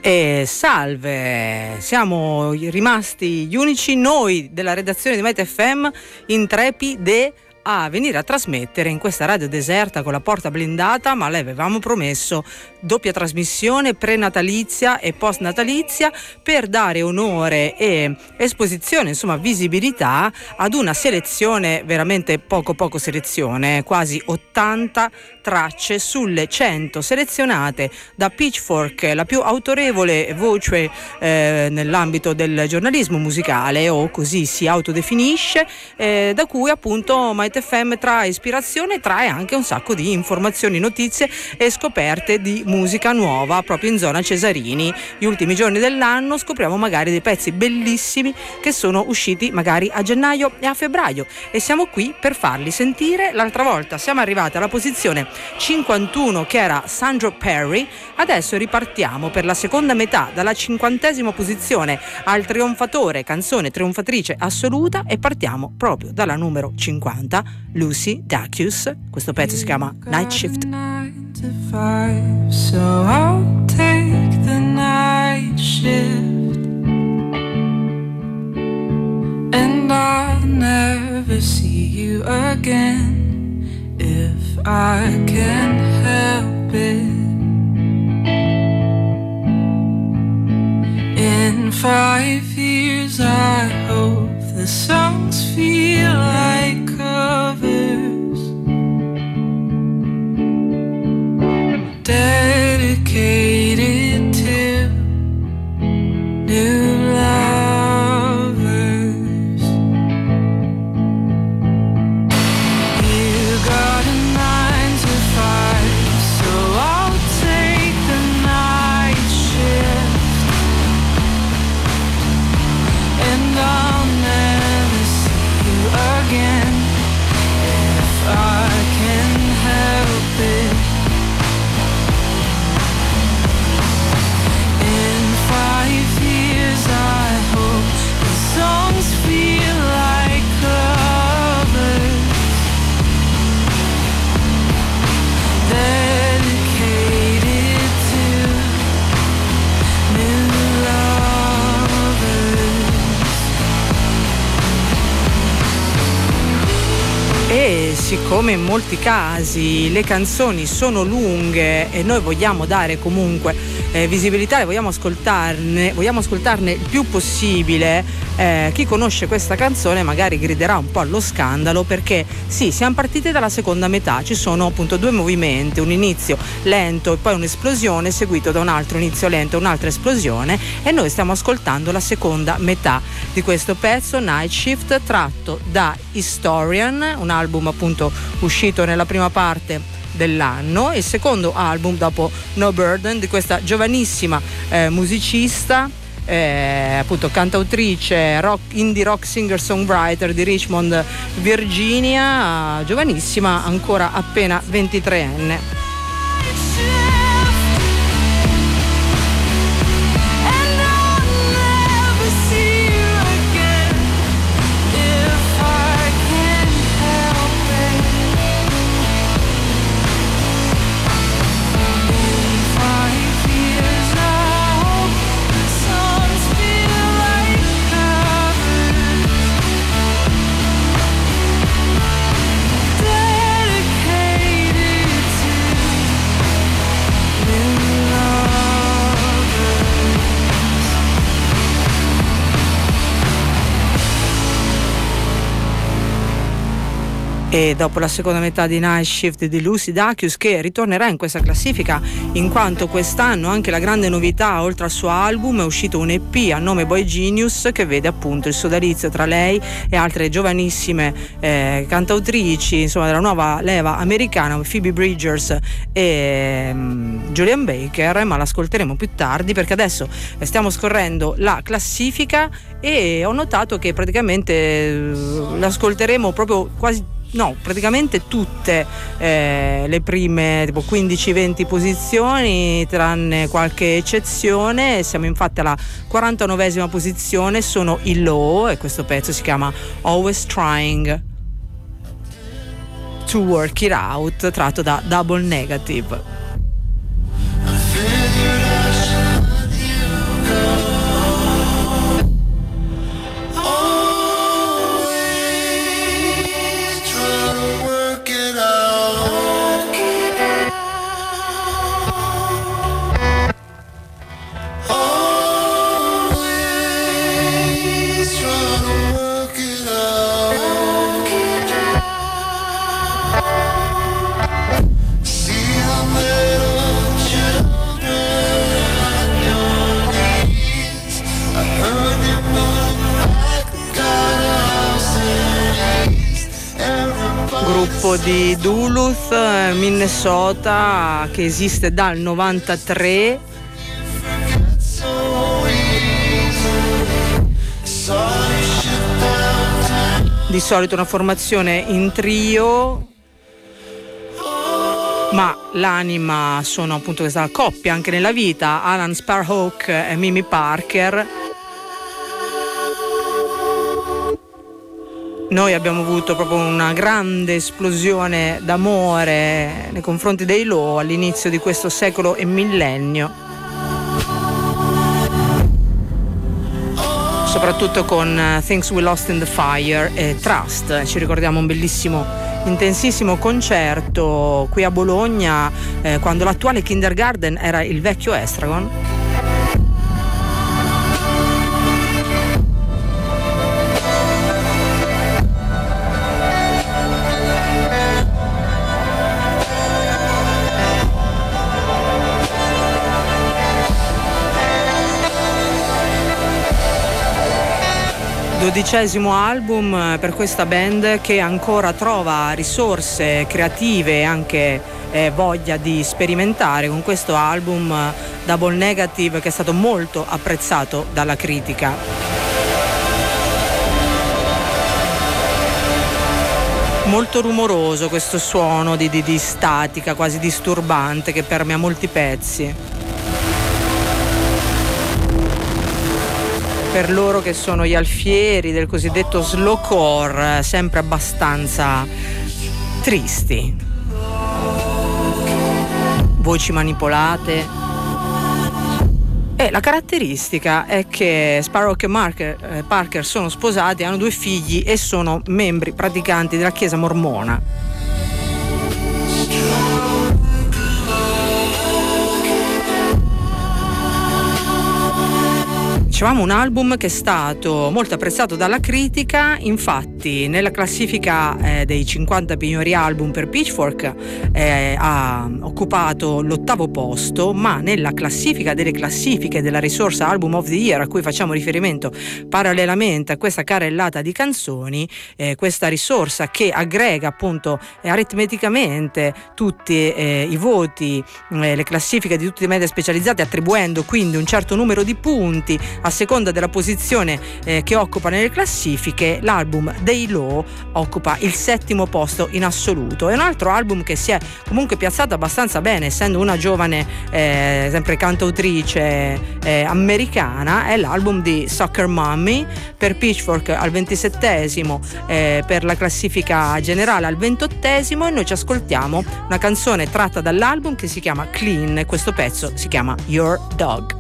E salve, siamo rimasti gli unici noi della redazione di Met FM intrepide a venire a trasmettere in questa radio deserta con la porta blindata, ma le avevamo promesso doppia trasmissione prenatalizia e postnatalizia per dare onore e esposizione, insomma visibilità ad una selezione, veramente poco selezione, quasi 80 tracce sulle 100 selezionate da Pitchfork, la più autorevole voce nell'ambito del giornalismo musicale, o così si autodefinisce, da cui appunto Might FM trae ispirazione, trae anche un sacco di informazioni, notizie e scoperte di musica nuova proprio in zona Cesarini. Gli ultimi giorni dell'anno scopriamo magari dei pezzi bellissimi che sono usciti magari a gennaio e a febbraio, e siamo qui per farli sentire. L'altra volta siamo arrivati alla posizione 51, che era Sandro Perry. Adesso ripartiamo per la seconda metà dalla 50ª posizione al trionfatore, canzone trionfatrice assoluta, e partiamo proprio dalla numero 50, Lucy Dacus. Questo pezzo si chiama Night Shift. 9 to 5, so I'll take the night shift, and I'll never see you again if I can help it. In 5 years I hope the songs feel like covers, dedicated to new lovers. You got a 9 to 5, so I'll take the night shift, and I'll never see you again if I can help it. In 5 years I hope the songs feel like covers, dedicated to new lovers. E siccome in molti casi le canzoni sono lunghe e noi vogliamo dare comunque visibilità, le vogliamo ascoltarne il più possibile, chi conosce questa canzone magari griderà un po' allo scandalo, perché sì, siamo partiti dalla seconda metà, ci sono appunto due movimenti, un inizio lento e poi un'esplosione seguito da un altro inizio lento e un'altra esplosione, e noi stiamo ascoltando la seconda metà di questo pezzo, Night Shift, tratto da Historian, un album appunto uscito nella prima parte dell'anno, il secondo album dopo No Burden di questa giovanissima musicista, appunto cantautrice, indie rock singer songwriter di Richmond, Virginia, giovanissima, ancora appena 23enne. E dopo la seconda metà di Night Shift di Lucy Dacus, che ritornerà in questa classifica in quanto quest'anno anche la grande novità, oltre al suo album, è uscito un EP a nome Boy Genius, che vede appunto il sodalizio tra lei e altre giovanissime cantautrici, insomma, della nuova leva americana, Phoebe Bridgers e Julian Baker, ma l'ascolteremo più tardi perché adesso stiamo scorrendo la classifica e ho notato che praticamente l'ascolteremo proprio praticamente tutte le prime tipo 15-20 posizioni, tranne qualche eccezione. Siamo infatti alla 49esima posizione, sono i Law e questo pezzo si chiama Always Trying to Work It Out, tratto da Double Negative. gruppo di Duluth, Minnesota, che esiste dal 93. Di solito una formazione in trio, ma l'anima sono appunto questa coppia anche nella vita, Alan Sparhawk e Mimi Parker. Noi abbiamo avuto proprio una grande esplosione d'amore nei confronti dei Low all'inizio di questo secolo e millennio, soprattutto con Things We Lost in the Fire e Trust. Ci ricordiamo un bellissimo, intensissimo concerto qui a Bologna, quando l'attuale Kindergarten era il vecchio Estragon. Dodicesimo album per questa band, che ancora trova risorse creative e anche voglia di sperimentare con questo album Double Negative, che è stato molto apprezzato dalla critica. Molto rumoroso questo suono di statica quasi disturbante che permea molti pezzi. Per loro che sono gli alfieri del cosiddetto slowcore, sempre abbastanza tristi, voci manipolate. E la caratteristica è che Sparhawk e Parker sono sposati, hanno 2 figli e sono membri praticanti della Chiesa mormona. Dicevamo un album che è stato molto apprezzato dalla critica, infatti nella classifica dei 50 migliori album per Pitchfork ha occupato l'8° posto, ma nella classifica delle classifiche della Resource Album of the Year, a cui facciamo riferimento parallelamente a questa carrellata di canzoni, questa risorsa che aggrega appunto aritmeticamente tutti i voti, le classifiche di tutti i media specializzati, attribuendo quindi un certo numero di punti a seconda della posizione che occupa nelle classifiche. L'album dei Low occupa il 7° posto in assoluto. È un altro album che si è comunque piazzato abbastanza bene, essendo una giovane sempre cantautrice americana. È l'album di Soccer Mommy per Pitchfork al 27°, per la classifica generale al 28°, e noi ci ascoltiamo una canzone tratta dall'album che si chiama Clean, e questo pezzo si chiama Your Dog.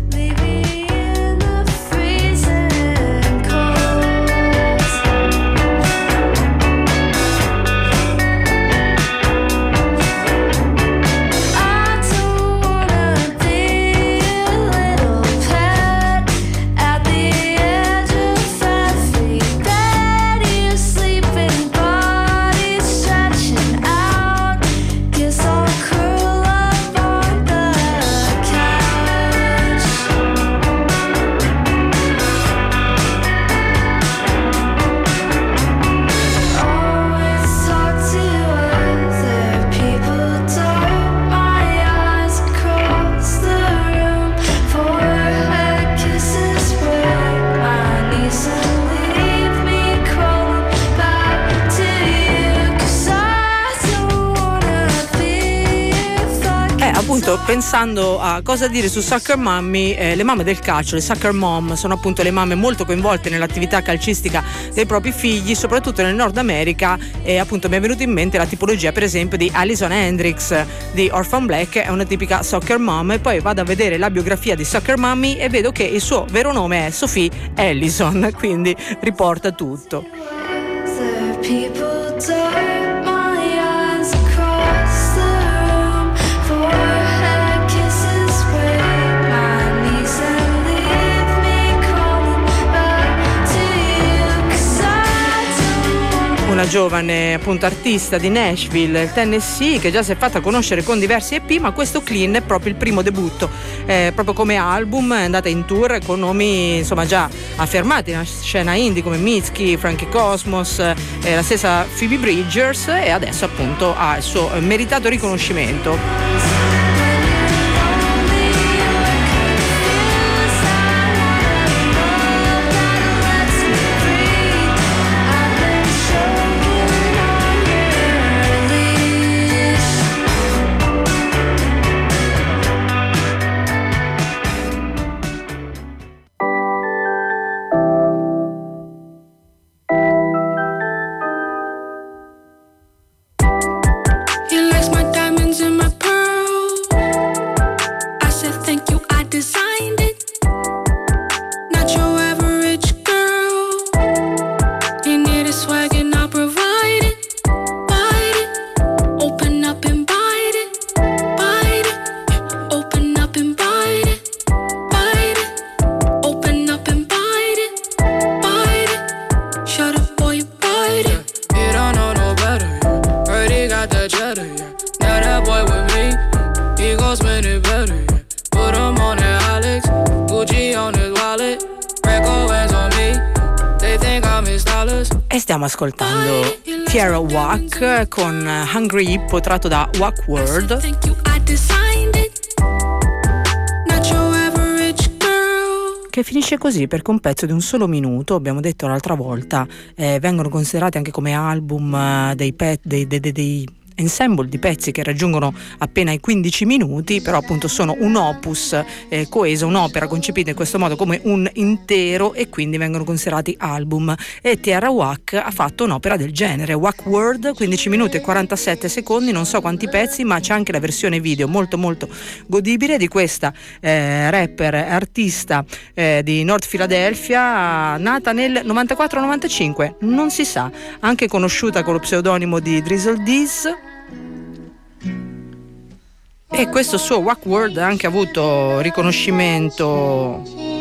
Pensando a cosa dire su Soccer Mommy, le mamme del calcio, le Soccer Mom, sono appunto le mamme molto coinvolte nell'attività calcistica dei propri figli, soprattutto nel Nord America, e appunto mi è venuta in mente la tipologia per esempio di Alison Hendricks di Orphan Black, è una tipica Soccer Mom. E poi vado a vedere la biografia di Soccer Mommy e vedo che il suo vero nome è Sophie Ellison, quindi riporta tutto. una giovane appunto artista di Nashville, il Tennessee, che già si è fatta conoscere con diversi EP, ma questo Clean è proprio il primo debutto, proprio come album. È andata in tour con nomi insomma già affermati nella scena indie come Mitski, Frankie Cosmos, la stessa Phoebe Bridgers, e adesso appunto ha il suo meritato riconoscimento. Stiamo ascoltando Tierra Whack con Hungry Hippo, tratto da Whack World. Che finisce così perché un pezzo di un solo minuto, abbiamo detto l'altra volta, vengono considerati anche come album dei ensemble di pezzi che raggiungono appena i 15 minuti, però appunto sono un opus coeso, un'opera concepita in questo modo come un intero, e quindi vengono considerati album. E Tierra Whack ha fatto un'opera del genere, Whack World, 15 minuti e 47 secondi, non so quanti pezzi, ma c'è anche la versione video molto molto godibile di questa rapper artista di North Philadelphia, nata nel 94-95, non si sa, anche conosciuta con lo pseudonimo di Drizzle Diz. E questo suo Whack World ha anche avuto riconoscimento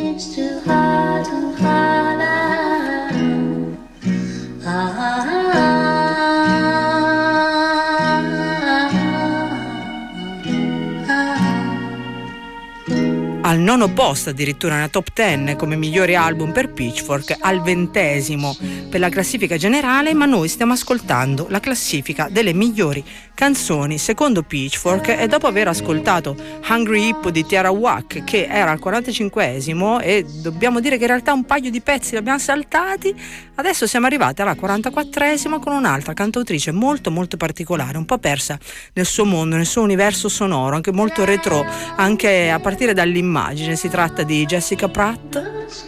al 9° posto addirittura nella top 10 come migliori album per Pitchfork, al 20° per la classifica generale, ma noi stiamo ascoltando la classifica delle migliori canzoni secondo Pitchfork, e dopo aver ascoltato Hungry Hippo di Tierra Whack, che era al 45°, e dobbiamo dire che in realtà un paio di pezzi li abbiamo saltati, adesso siamo arrivati alla 44° con un'altra cantautrice molto molto particolare, un po' persa nel suo mondo, nel suo universo sonoro, anche molto retro, anche a partire dall'immagine. Si tratta di Jessica Pratt.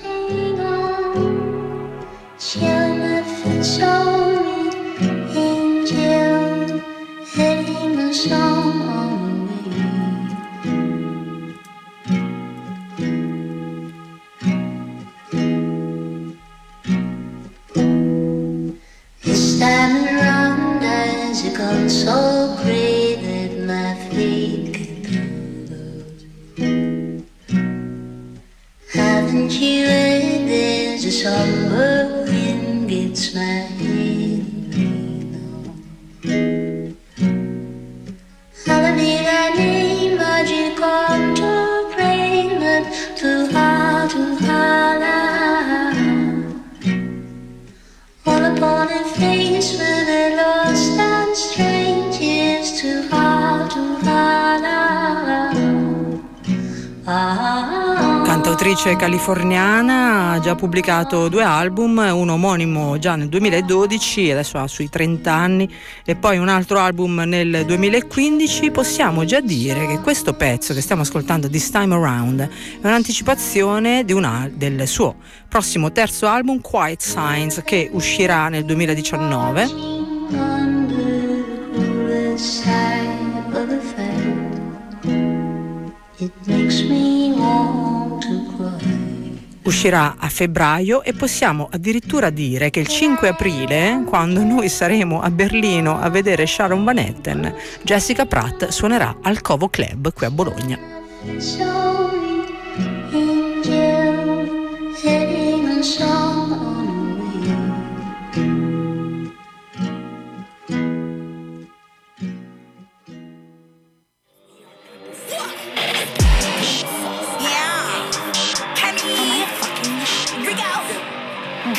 This time around has gone so great that my feet haven't you heard there's a summer wind gets my head alla mia immagine quanto prima tu all upon a face when I lost and strange is too hard to Cantautrice californiana, ha già pubblicato 2 album, uno omonimo già nel 2012, adesso ha sui 30 anni, e poi un altro album nel 2015. Possiamo già dire che questo pezzo che stiamo ascoltando, This Time Around, è un'anticipazione del suo prossimo terzo album, Quiet Signs, che uscirà nel 2019. Uscirà a febbraio, e possiamo addirittura dire che il 5 aprile, quando noi saremo a Berlino a vedere Sharon Van Etten, Jessica Pratt suonerà al Covo Club qui a Bologna.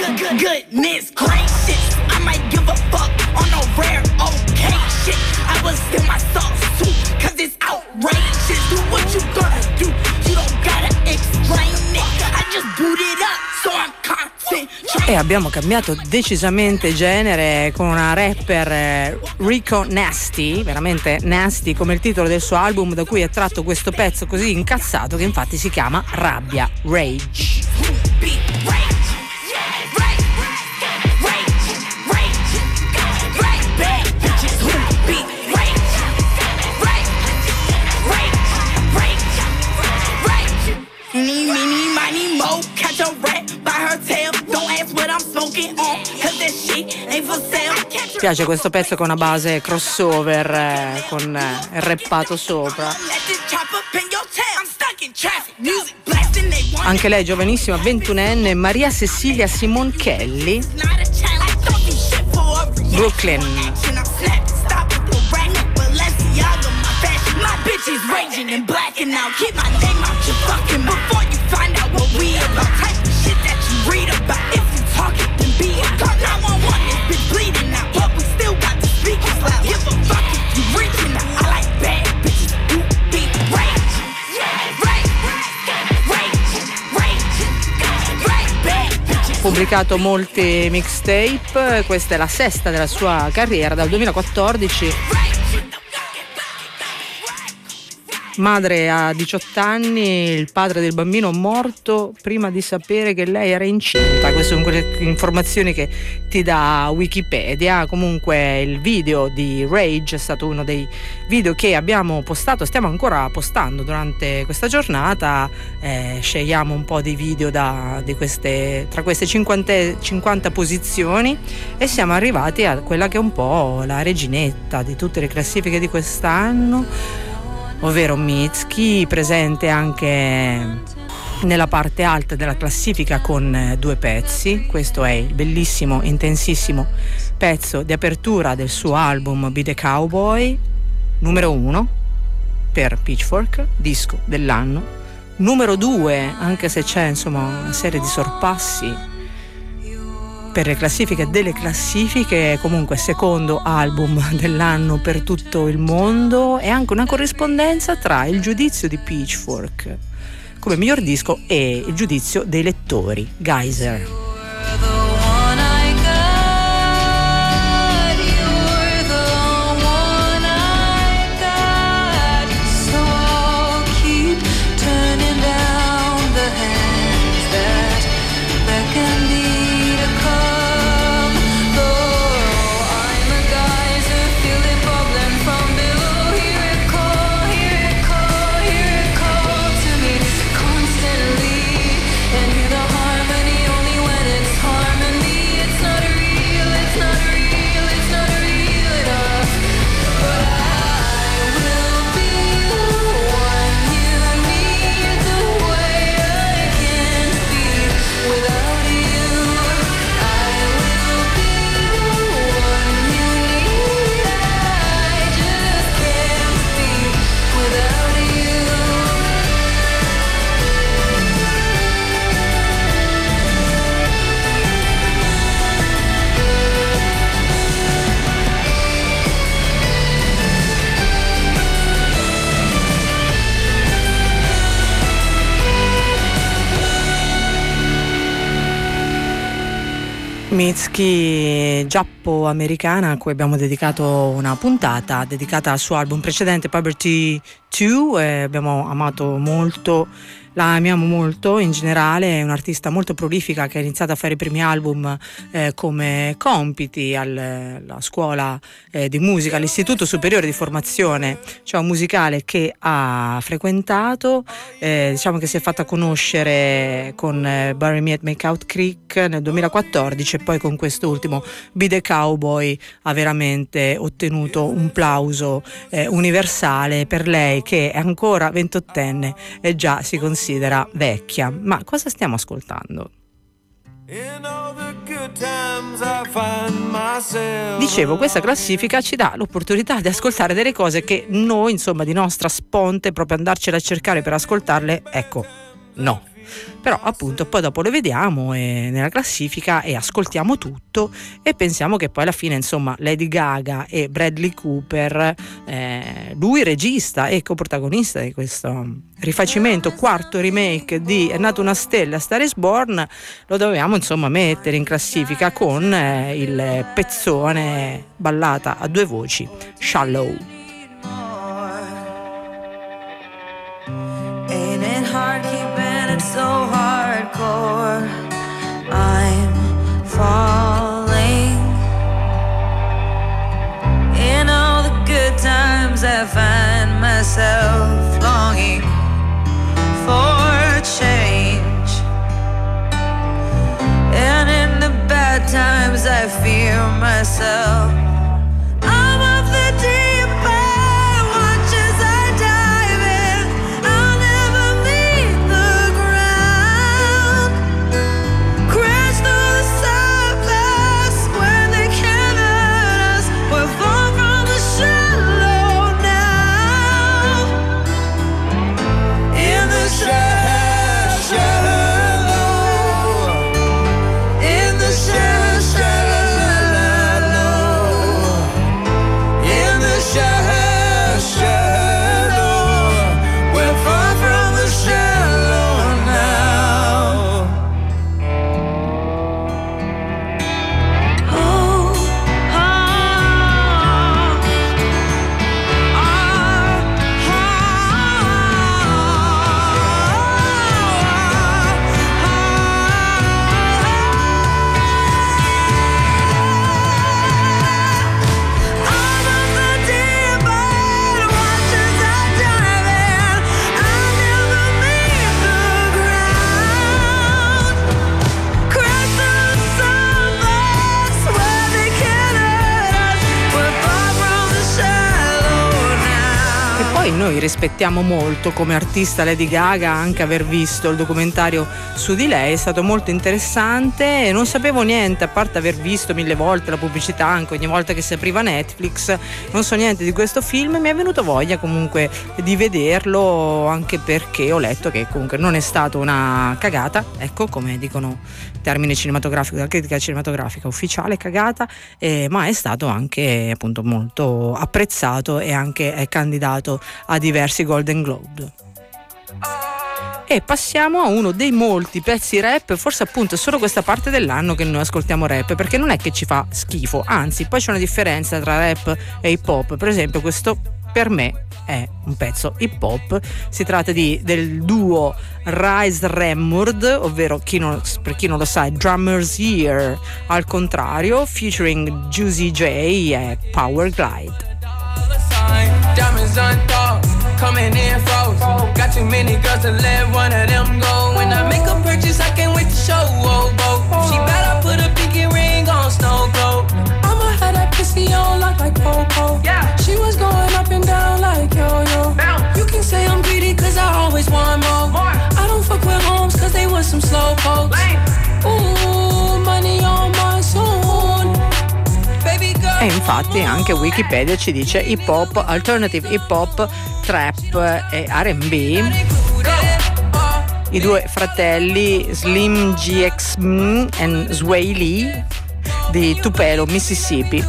Goodness gracious, I might give a fuck on a rare okay shit. I was in my sauce too, cause it's outrageous. Do what you gonna do, you don't gotta explain it. I just boot it up, so I'm concentrated. E abbiamo cambiato decisamente genere con una rapper Rico Nasty, veramente nasty come il titolo del suo album, da cui è tratto questo pezzo così incazzato che infatti si chiama Rabbia, Rage. Catch a rat by her tail. Don't ask what I'm smoking on, cause that shit ain't for sale. Mi piace questo pezzo con una base crossover con il rappato sopra. Anche lei giovanissima, 21enne, Maria Cecilia Simone Kelly, Brooklyn. Bitches raging and blacking out. Keep my name out your fucking mouth before you find out what we about. Type of shit that you read about. If you talk it, then be it. Call 911, it's been bleeding out, but we still got the speakers loud. Give a fuck if you reaching out. I like bad bitches who be rage, rage, rage, rage, bad bitches. Pubblicato molti mixtape, questa è la sesta della sua carriera dal 2014. Madre a 18 anni, il padre del bambino morto prima di sapere che lei era incinta. Queste sono quelle informazioni che ti dà Wikipedia. Comunque il video di Rage è stato uno dei video che abbiamo postato, stiamo ancora postando durante questa giornata. Scegliamo un po' di video tra queste 50 posizioni e siamo arrivati a quella che è un po' la reginetta di tutte le classifiche di quest'anno, ovvero Mitski, presente anche nella parte alta della classifica con 2 pezzi. Questo è il bellissimo, intensissimo pezzo di apertura del suo album Be the Cowboy, numero 1 per Pitchfork, disco dell'anno, numero 2, anche se c'è insomma una serie di sorpassi per le classifiche delle classifiche, comunque secondo album dell'anno per tutto il mondo, e anche una corrispondenza tra il giudizio di Pitchfork come miglior disco e il giudizio dei lettori. Geyser. Mitski, giappo-americana, a cui abbiamo dedicato una puntata dedicata al suo album precedente Poverty 2. Abbiamo amato molto, la amiamo molto in generale. È un'artista molto prolifica che ha iniziato a fare i primi album come compiti alla scuola di musica, all'Istituto Superiore di Formazione, cioè musicale, che ha frequentato. Diciamo che si è fatta conoscere con Bury Me at Makeout Creek nel 2014 e poi con quest'ultimo Be the Cowboy ha veramente ottenuto un plauso universale per lei, che è ancora 28enne e già si considera vecchia. Ma cosa stiamo ascoltando? Dicevo, questa classifica ci dà l'opportunità di ascoltare delle cose che noi, insomma, di nostra sponte, proprio andarcela a cercare per ascoltarle, ecco, no. però appunto poi dopo lo vediamo nella classifica e ascoltiamo tutto e pensiamo che poi alla fine insomma Lady Gaga e Bradley Cooper, lui regista e coprotagonista di questo rifacimento, quarto remake di È nata una stella, Star is Born, lo dovevamo insomma mettere in classifica con il pezzone ballata a due voci Shallow. Ain't it hard keeping it so hardcore? I'm falling. In all the good times I find myself longing for change, and in the bad times I fear myself. I'm of the deep end, watch as I dive in. I'll never meet the ground. Crash through the surface where they can't hurt us. We're far from the shallow now. In the shallow, in the shallow. Noi rispettiamo molto come artista Lady Gaga, anche aver visto il documentario su di lei è stato molto interessante e non sapevo niente, a parte aver visto 1000 volte la pubblicità anche ogni volta che si apriva Netflix, non so niente di questo film e mi è venuto voglia comunque di vederlo, anche perché ho letto che comunque non è stata una cagata, ecco, come dicono termine cinematografico della critica cinematografica ufficiale, cagata, ma è stato anche appunto molto apprezzato e anche è candidato a diversi Golden Globe. E passiamo a uno dei molti pezzi rap, forse appunto è solo questa parte dell'anno che noi ascoltiamo rap, perché non è che ci fa schifo, anzi poi c'è una differenza tra rap e hip hop. Per esempio questo per me è un pezzo hip hop, si tratta del duo Rise Ramord, ovvero per chi non lo sa è Drummer's Ear al contrario, featuring Juicy J e Power Glide. Diamonds unthought, coming in froze. Got too many girls to let one of them go. When I make a purchase, I can't wait to show. She bet I put a pinky ring on Snow Globe. I'ma have that pussy on lock like Popo. Yeah. She was going up and down like yo-yo. You can say I'm greedy cause I always want more. I don't fuck with homes cause they was some slow folks. Ooh, money on my soul. E infatti anche Wikipedia ci dice hip hop, alternative hip hop, trap e R&B. I due fratelli Slim GX e Sway Lee di Tupelo, Mississippi.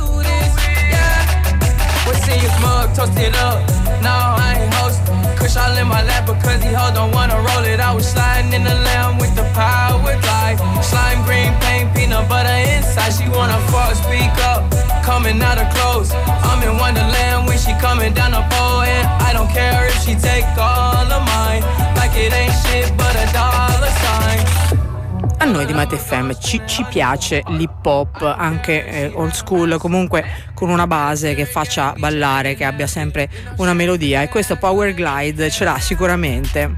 Kush all in my lap because he hold don't wanna roll it. I was sliding in the lamb with the power glide. Slime green paint, peanut butter inside. She wanna fuck, speak up, coming out of clothes. I'm in Wonderland when she coming down the pole. And I don't care if she take all of mine. Like it ain't shit but a dollar sign. A noi di Mighty FM ci piace l'hip hop, anche old school, comunque con una base che faccia ballare, che abbia sempre una melodia, e questo Power Glide ce l'ha sicuramente.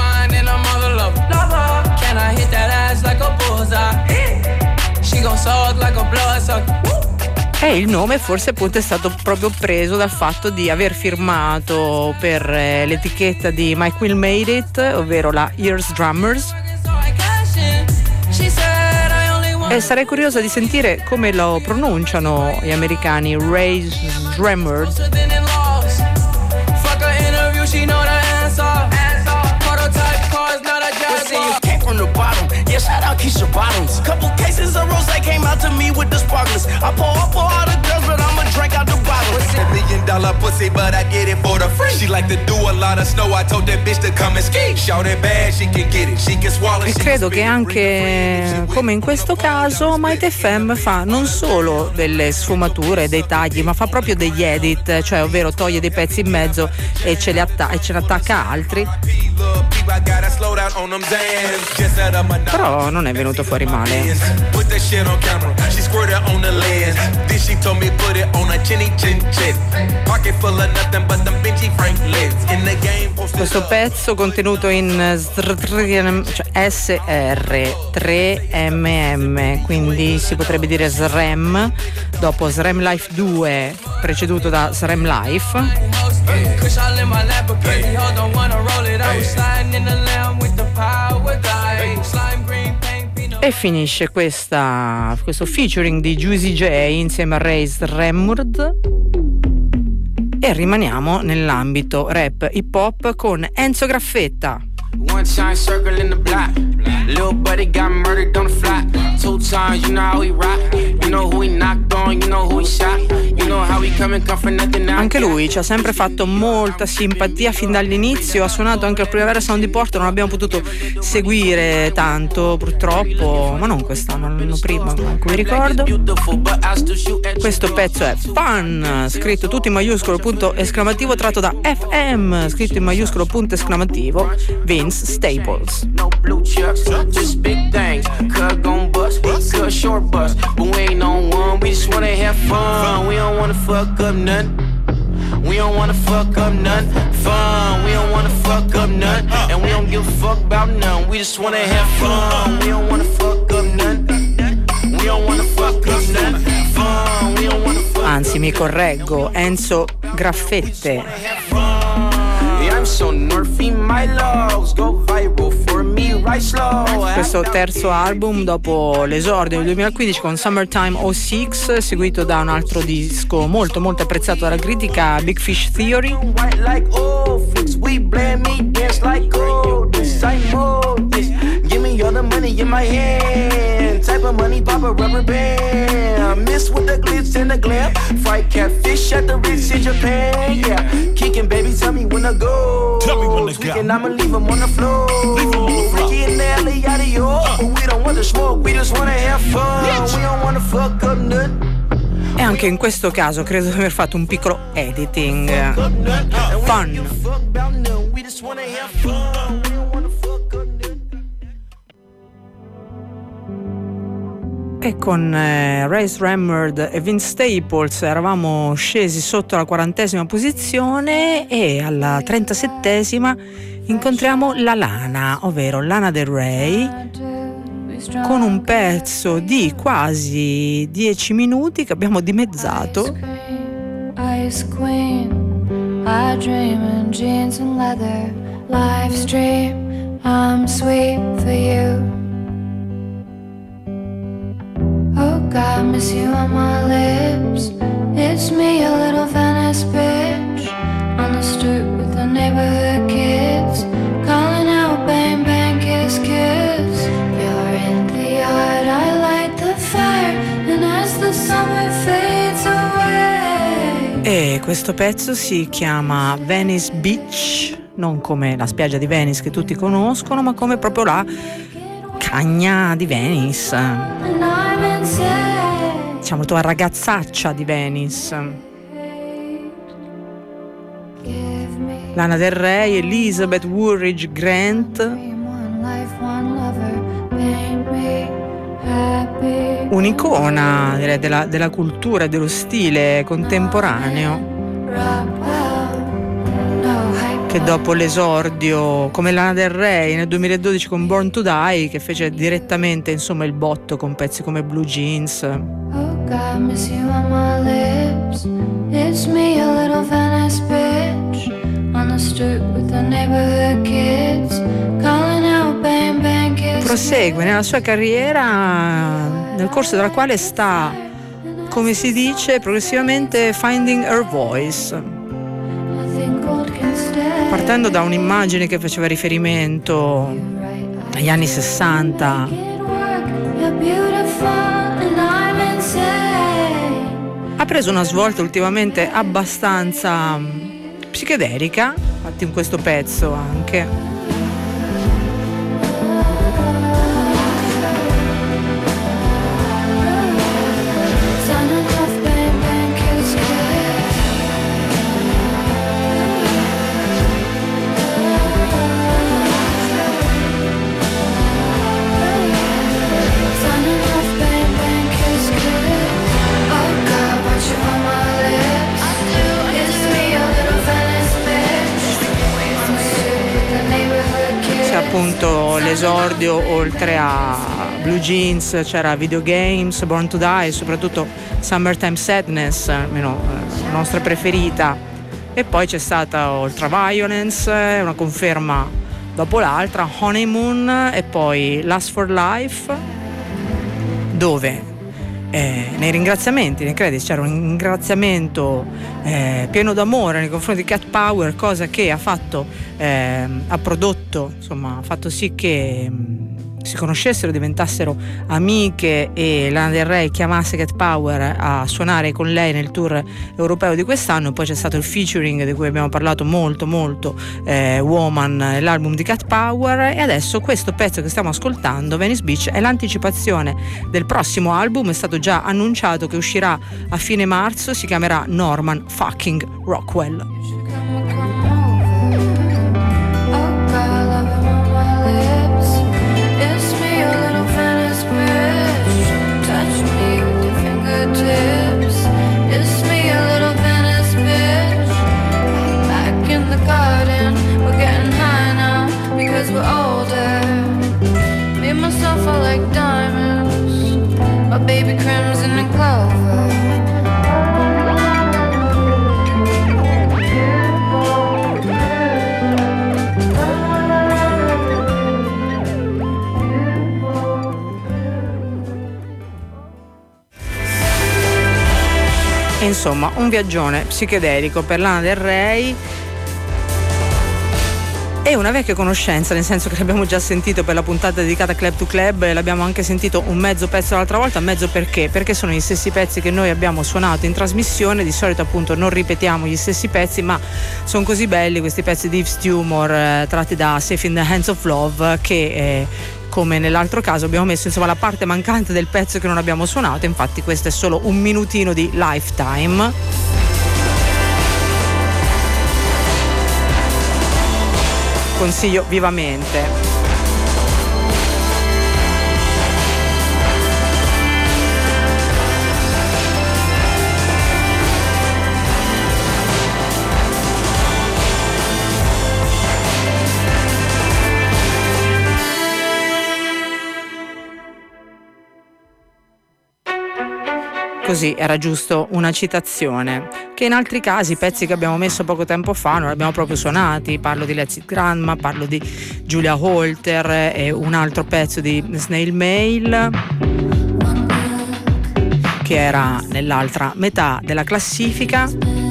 E il nome forse appunto è stato proprio preso dal fatto di aver firmato per l'etichetta di Mike Will Made It, ovvero la Ears Drummers. E sarei curiosa di sentire come lo pronunciano gli americani, Rise Ramord. the bottom. Yeah, shout out Keisha Bottoms. Couple cases of rose came out to me with the sparklers. I pour all the girls, but I'ma drink out the bottle. It's $1 million pussy, but I get it for the free. She like to do a lot of snow. I told that bitch to come and ski. Shout it bad, she can get it. She can swallow. E credo che anche come in questo caso Mighty FM fa non solo delle sfumature, dei tagli, ma fa proprio degli edit, cioè ovvero toglie dei pezzi in mezzo e ce ne attacca altri. Però non è venuto fuori male. Questo pezzo contenuto in SR3MM, quindi si potrebbe dire SREM, dopo SREM Life 2 preceduto da SREM Life. E finisce questo featuring di Juicy J insieme a Ray Sremmurd. E rimaniamo nell'ambito rap hip hop con Enzo Graffetta. One time circle in the block. Little buddy got murdered on the fly. 2 times, you know how he rock. You know who he knocked on, you know who he shot. You know how he come for nothing now. Anche lui ci ha sempre fatto molta simpatia fin dall'inizio. Ha suonato anche al Primavera Sound di Porto. Non abbiamo potuto seguire tanto purtroppo, ma non quest'anno, l'anno prima, manco mi ricordo. Questo pezzo è Fun, scritto tutto in maiuscolo, punto esclamativo, tratto da FM, scritto in maiuscolo, punto esclamativo, Vince Staples. No blue chucks, just big things. Cut gon' bust, cut short bust. But we ain't on one, we just wanna have fun. We don't wanna fuck up nothing. We don't wanna fuck up nothing. Fun, we don't wanna fuck up nothing. And we don't give a fuck about nothing. We just wanna have fun. We don't wanna fuck up nothing. We don't wanna fuck up nothing. Fun, we don't wanna fuck. Anzi, mi correggo, Enzo Graffette. Questo terzo album dopo l'esordio del 2015 con Summertime 06, seguito da un altro disco molto molto apprezzato dalla critica, Big Fish Theory. Type of money, pop a rubber band. Miss with the glitz and the glam. Fried catfish at the Ritz in Japan. Yeah, kicking, baby, tell me when to go. Tell me when to go. And I'ma leave him on the floor. Ricky and Nelly out of York. But we don't want to smoke, we just wanna have fun. We don't wanna fuck up nothing. E anche in questo caso credo di aver fatto un piccolo editing. Fun. E con Ray Sremmurd e Vince Staples eravamo scesi sotto la 40ª posizione e alla 37ª incontriamo la Lana, ovvero Lana Del Rey, con un pezzo di quasi 10 minuti che abbiamo dimezzato. Ice Queen, I dream in jeans and leather. Live stream, I'm sweet for you. Oh God, miss you on my lips. It's me, a little Venice bitch, on the stoop with the neighborhood kids, calling out bang bang kiss kiss. You're in the yard, I light the fire, and as the summer fades away. E questo pezzo si chiama Venice Beach, non come la spiaggia di Venice che tutti conoscono, ma come proprio la cagna di Venice, diciamo tua ragazzaccia di Venice. Lana Del Rey, Elizabeth Woolridge Grant, un'icona direi della cultura e dello stile contemporaneo, che dopo l'esordio come Lana Del Rey nel 2012 con Born to Die, che fece direttamente insomma il botto con pezzi come Blue Jeans. Oh God, miss you on my lips. It's me, a little Venice bitch, on the stoop with the neighborhood kids, calling out bang bang kids. Prosegue nella sua carriera, nel corso della quale sta, come si dice, progressivamente finding her voice, partendo da un'immagine che faceva riferimento negli anni 60. Ha preso una svolta ultimamente abbastanza psichedelica, infatti in questo pezzo anche. Appunto l'esordio, oltre a Blue Jeans c'era Video Games, Born to Die e soprattutto Summertime Sadness, almeno la nostra preferita, e poi c'è stata Ultraviolence, una conferma dopo l'altra, Honeymoon e poi Last for Life, dove nei ringraziamenti, nei credits c'era un ringraziamento pieno d'amore nei confronti di Cat Power, cosa che ha fatto, ha prodotto, insomma ha fatto sì che si conoscessero, diventassero amiche e Lana Del Rey chiamasse Cat Power a suonare con lei nel tour europeo di quest'anno. Poi c'è stato il featuring di cui abbiamo parlato molto, Woman, l'album di Cat Power, e adesso questo pezzo che stiamo ascoltando, Venice Beach, è l'anticipazione del prossimo album. È stato già annunciato che uscirà a fine marzo, si chiamerà Norman fucking Rockwell. We're older, made myself all like diamonds, my baby crimson and clover. Insomma, un viaggione psichedelico per Lana Del Rey. È una vecchia conoscenza, nel senso che l'abbiamo già sentito per la puntata dedicata a Club to Club e l'abbiamo anche sentito un mezzo pezzo l'altra volta. Mezzo perché? Perché sono gli stessi pezzi che noi abbiamo suonato in trasmissione. Di solito appunto non ripetiamo gli stessi pezzi, ma sono così belli questi pezzi di Yves Tumor tratti da Safe in the Hands of Love che come nell'altro caso abbiamo messo insomma la parte mancante del pezzo che non abbiamo suonato. Infatti questo è solo un minutino di Lifetime. Consiglio vivamente. Così era giusto una citazione, che in altri casi, pezzi che abbiamo messo poco tempo fa, non abbiamo proprio suonati. Parlo di Let's It Grandma, parlo di Julia Holter e un altro pezzo di Snail Mail che era nell'altra metà della classifica.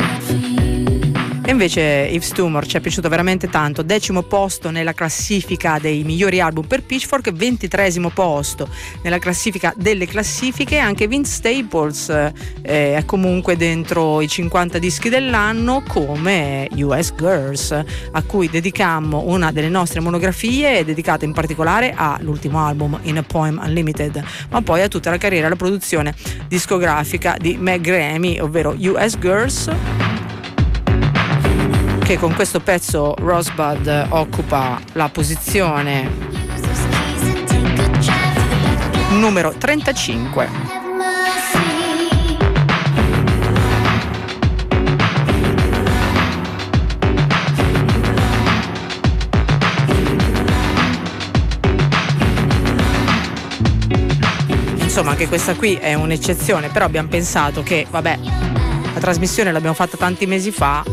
E invece Yves Tumor ci è piaciuto veramente tanto, 10° posto nella classifica dei migliori album per Pitchfork, 23° posto nella classifica delle classifiche. Anche Vince Staples è comunque dentro i 50 dischi dell'anno, come US Girls, a cui dedicammo una delle nostre monografie, dedicata in particolare all'ultimo album In a Poem Unlimited, ma poi a tutta la carriera e la produzione discografica di Meg Remy, ovvero US Girls, che con questo pezzo Rosebud occupa la posizione numero 35. Insomma, anche questa qui è un'eccezione, però abbiamo pensato che, vabbè, la trasmissione l'abbiamo fatta tanti mesi fa,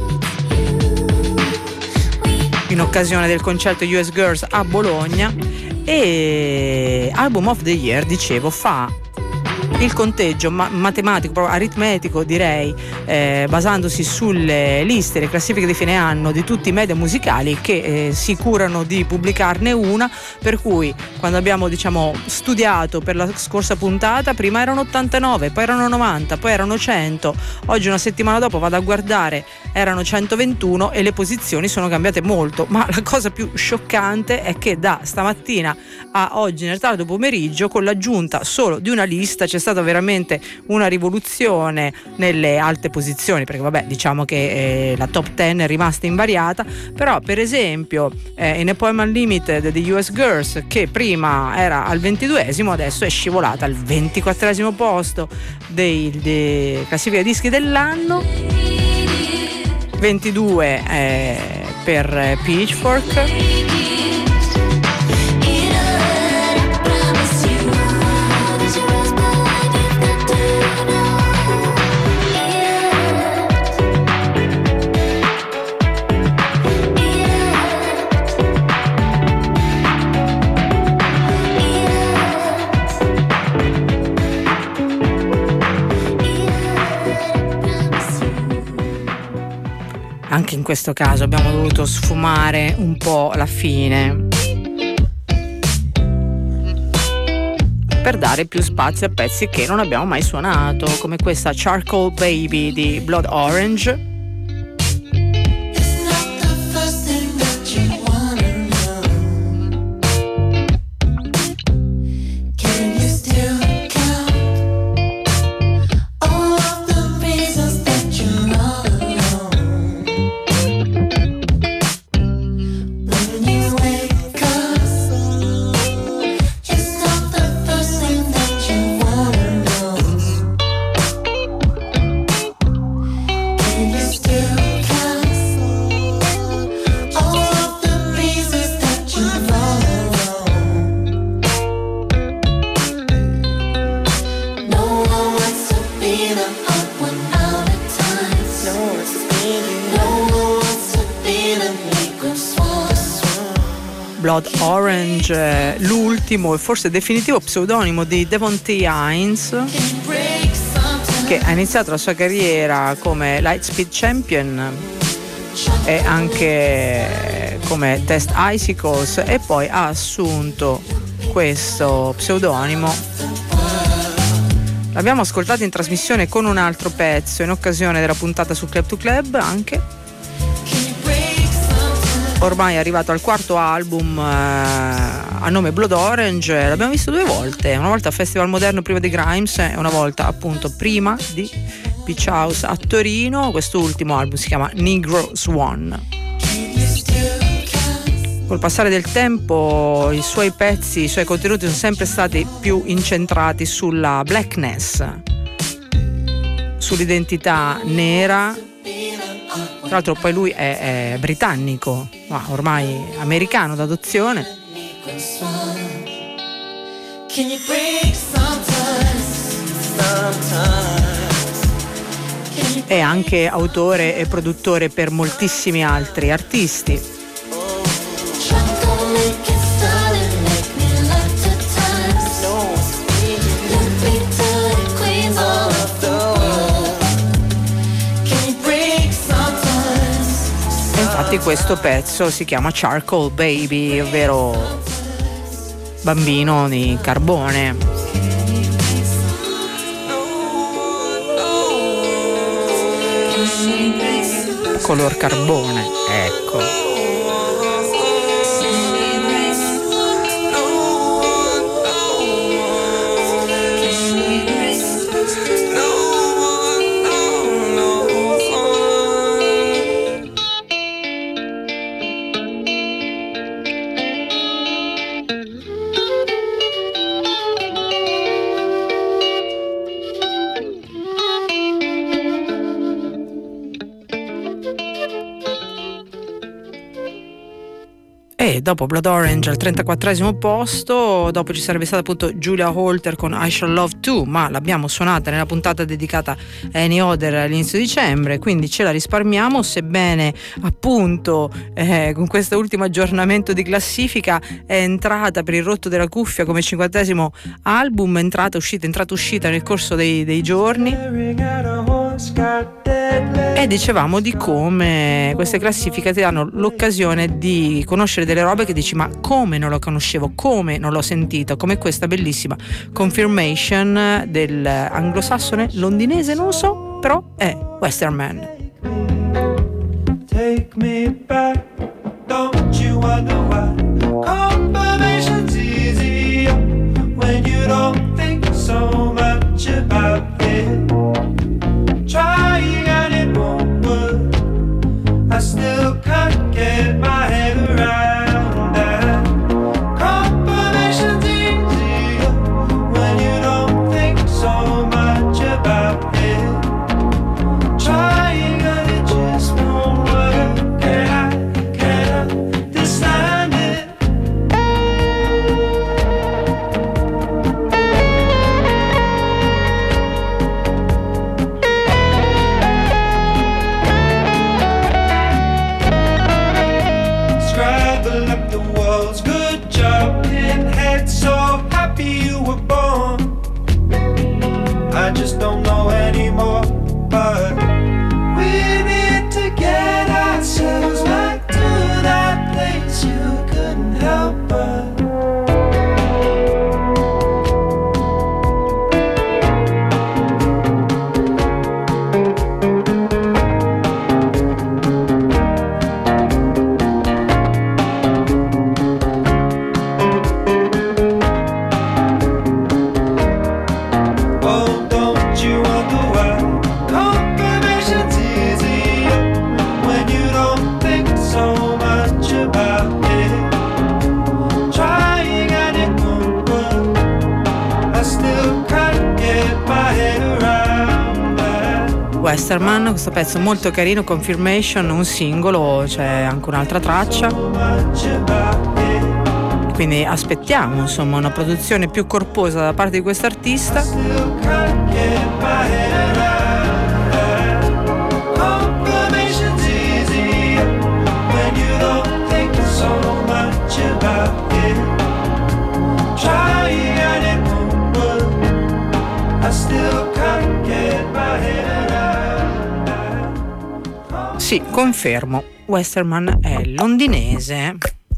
in occasione del concerto US Girls a Bologna, e Album of the Year, dicevo, fa il conteggio matematico, proprio aritmetico direi, basandosi sulle liste, le classifiche di fine anno di tutti i media musicali che si curano di pubblicarne una, per cui quando abbiamo studiato per la scorsa puntata prima erano 89, poi erano 90, poi erano 100, oggi una settimana dopo vado a guardare erano 121 e le posizioni sono cambiate molto, ma la cosa più scioccante è che da stamattina a oggi nel tardo pomeriggio, con l'aggiunta solo di una lista, c'è stata veramente una rivoluzione nelle alte posizioni, perché vabbè, diciamo che la top 10 è rimasta invariata, però per esempio In a Poem Unlimited di US Girls, che prima era al 22esimo, adesso è scivolata al 24esimo posto dei classifica dischi dell'anno, 22 per Pitchfork. Anche in questo caso abbiamo dovuto sfumare un po' la fine per dare più spazio a pezzi che non abbiamo mai suonato, come questa Charcoal Baby di Blood Orange. Blood Orange, l'ultimo e forse definitivo pseudonimo di Devontae Hines, che ha iniziato la sua carriera come Lightspeed Champion e anche come Test Icicles, e poi ha assunto questo pseudonimo. L'abbiamo ascoltato in trasmissione con un altro pezzo in occasione della puntata su Club to Club anche. Ormai è arrivato al quarto album a nome Blood Orange. L'abbiamo visto due volte, una volta al Festival Moderno prima di Grimes e una volta appunto prima di Beach House a Torino. Quest'ultimo album si chiama Negro Swan. Col passare del tempo i suoi pezzi, i suoi contenuti sono sempre stati più incentrati sulla blackness, sull'identità nera. Tra l'altro poi lui è britannico, ma ormai americano d'adozione. È anche autore e produttore per moltissimi altri artisti. Infatti questo pezzo si chiama Charcoal Baby, ovvero bambino di carbone. Color carbone, ecco. E dopo Blood Orange al 34esimo posto, dopo ci sarebbe stata appunto Julia Holter con I Shall Love Too, ma l'abbiamo suonata nella puntata dedicata a Any Other all'inizio dicembre, quindi ce la risparmiamo, sebbene appunto con questo ultimo aggiornamento di classifica è entrata per il rotto della cuffia come 50esimo album, entrata uscita nel corso dei giorni. E dicevamo di come queste classifiche ti danno l'occasione di conoscere delle robe che dici ma come non lo conoscevo, come non l'ho sentito, come questa bellissima Confirmation del anglosassone londinese, non lo so, però è Western Man. Take me back, don't you wonder why confirmation's easier when you don't think so much about it. Trying and it won't work, I still can't get my head around that. Confirmation's easier when you don't think so much about it. Trying and it just won't work, and I can't understand it. Scrabble up the walls, good job, pinhead, so happy you were born. I just don't know anymore, but we need to get ourselves back to that place you couldn't help but. Oh, don't you wonder why confirmation's easier when you don't think so much about it. Trying and it won't work, I still can't get my head around that. Western Man, questo pezzo molto carino, Confirmation, un singolo, c'è anche un'altra traccia, Much about it, quindi aspettiamo insomma una produzione più corposa da parte di quest'artista. still can't get my head around that. Confirmation's easier when you don't think so much about it. Trying and it won't work, I still can't get my head around that. Sì, confermo, Western Man è londinese.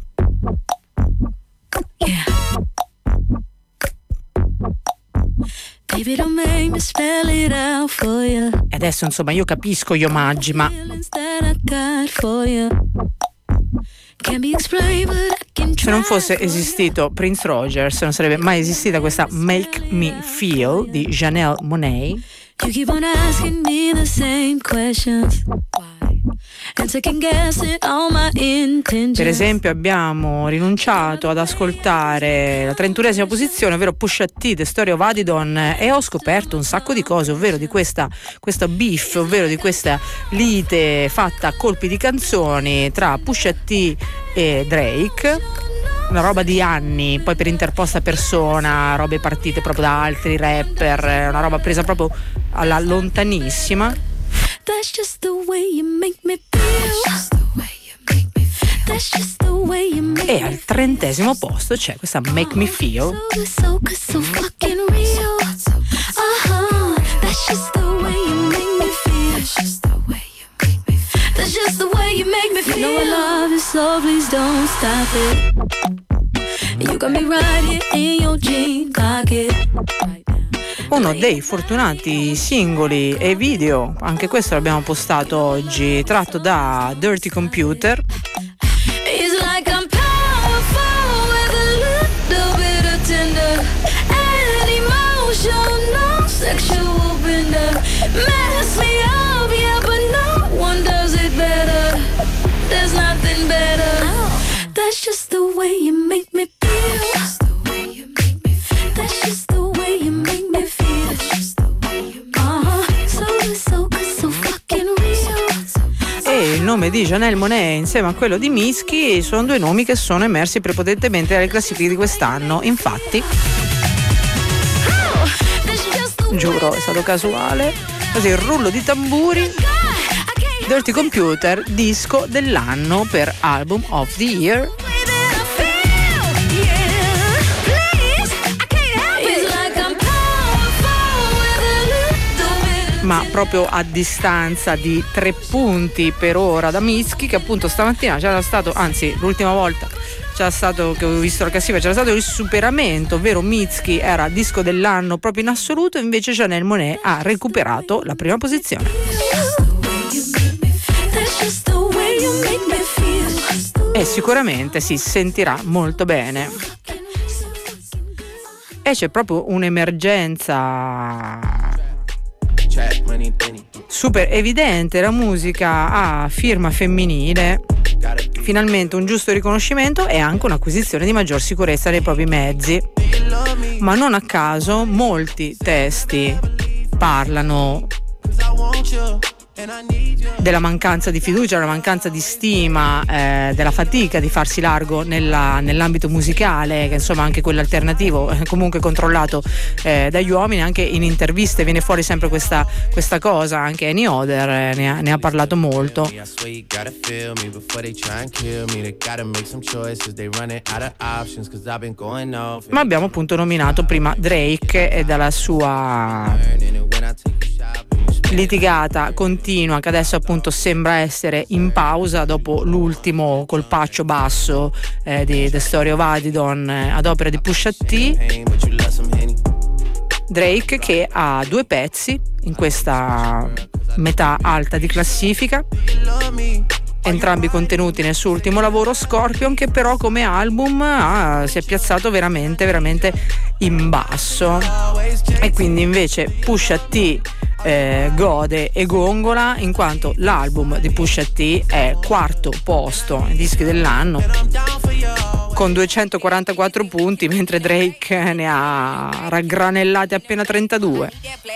Baby, don't make me spell it out for you. E adesso insomma io capisco gli omaggi, ma Feelings that I got for you can't be explained, but I can try. se non fosse esistito Prince Rogers non sarebbe mai esistita questa Make Me Feel di Janelle Monáe. You keep on asking me the same questions. Why? And second guessing all my intentions. Per esempio abbiamo rinunciato ad ascoltare la 31esima posizione, ovvero Pusha T, The Story of Adidon, e ho scoperto un sacco di cose, ovvero di questo beef, ovvero di questa lite fatta a colpi di canzoni tra Pusha T e Drake. Una roba di anni, poi per interposta persona, robe partite proprio da altri rapper, una roba presa proprio alla lontanissima. That's just the way you make me feel. That's just the way you make me feel. That's just the way you make E al 30esimo posto c'è questa Make Me Feel. so fucking real. That's just the way you make me feel. That's just the way you make me feel. That's just the way you make me feel. You know I love you, so please don't stop it. You got me right here in your jean pocket. Uno dei fortunati singoli e video, anche questo l'abbiamo postato oggi, tratto da Dirty Computer. It's like I'm powerful with a little bit of tender and emotional, sexual bender. Mess me up, yeah, but no one does it better. There's nothing better. That's just the way you make me feel. That's just the way you make me feel. That's just the way you make me feel. That's just the way you make me feel. So fucking real. E il nome di Janelle Monáe insieme a quello di Mitski sono due nomi che sono emersi prepotentemente dalle classifiche di quest'anno. Infatti, giuro, è stato casuale. Così il rullo di tamburi. Dirty Computer, disco dell'anno per Album of the Year. Ma proprio a distanza di 3 punti per ora da Mitski, che appunto stamattina c'era stato, anzi l'ultima volta c'era stato, che ho visto la classifica, c'era stato il superamento, ovvero Mitski era disco dell'anno proprio in assoluto, invece Janelle Monáe ha recuperato la prima posizione. E sicuramente si sentirà molto bene. E c'è proprio un'emergenza super evidente, la musica a firma femminile, finalmente un giusto riconoscimento e anche un'acquisizione di maggior sicurezza dei propri mezzi. Ma non a caso molti testi parlano della mancanza di fiducia, della mancanza di stima, della fatica di farsi largo nell'ambito musicale, che insomma anche quello alternativo è comunque controllato dagli uomini. Anche in interviste viene fuori sempre questa cosa, anche Annie Oder ne ha parlato molto. Ma abbiamo appunto nominato prima Drake e dalla sua litigata continua, che adesso appunto sembra essere in pausa dopo l'ultimo colpaccio basso di The Story of Adidon ad opera di Pusha T. Drake che ha 2 pezzi in questa metà alta di classifica, entrambi contenuti nel suo ultimo lavoro Scorpion, che però come album si è piazzato veramente veramente in basso, e quindi invece Pusha T gode e gongola, in quanto l'album di Pusha T è 4º posto ai dischi dell'anno con 244 punti, mentre Drake ne ha raggranellati appena 32.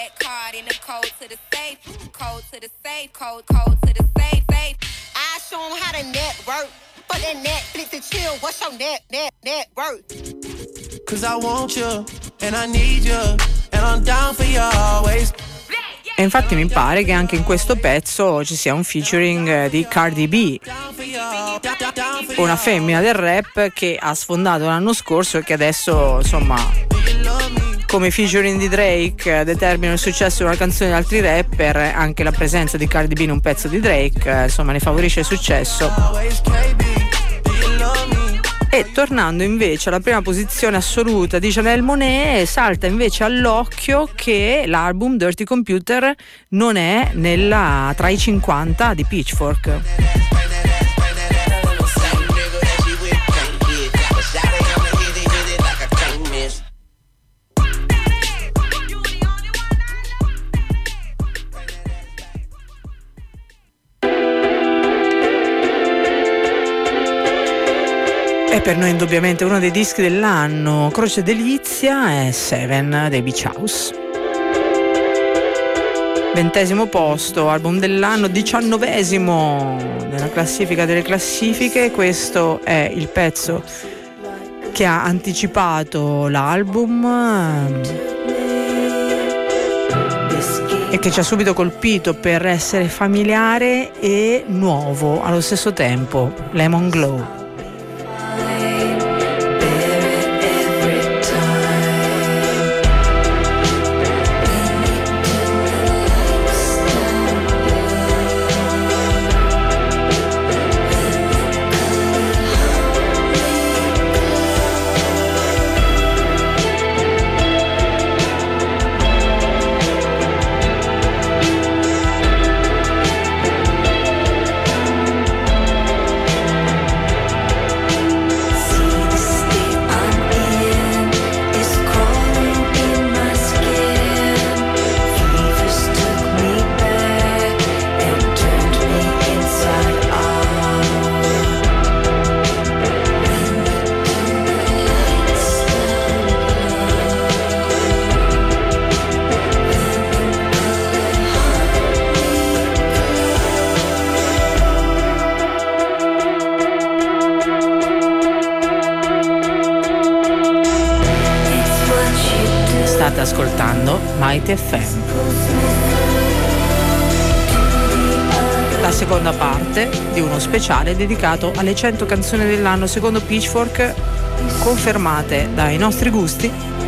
E infatti mi pare che anche in questo pezzo ci sia un featuring di Cardi B, una femmina del rap che ha sfondato l'anno scorso e che adesso, insomma, come featuring di Drake determina il successo di una canzone di altri rapper, anche la presenza di Cardi B in un pezzo di Drake insomma ne favorisce il successo. E tornando invece alla prima posizione assoluta di Janelle Monáe, salta invece all'occhio che l'album Dirty Computer non è tra i 50 di Pitchfork. E per noi indubbiamente uno dei dischi dell'anno, croce delizia, è Seven dei Beach House. 20° posto, album dell'anno, 19° nella classifica delle classifiche. Questo è il pezzo che ha anticipato l'album e che ci ha subito colpito per essere familiare e nuovo allo stesso tempo, Lemon Glow. State ascoltando Mighty FM. La seconda parte di uno speciale dedicato alle 100 canzoni dell'anno secondo Pitchfork, confermate dai nostri gusti.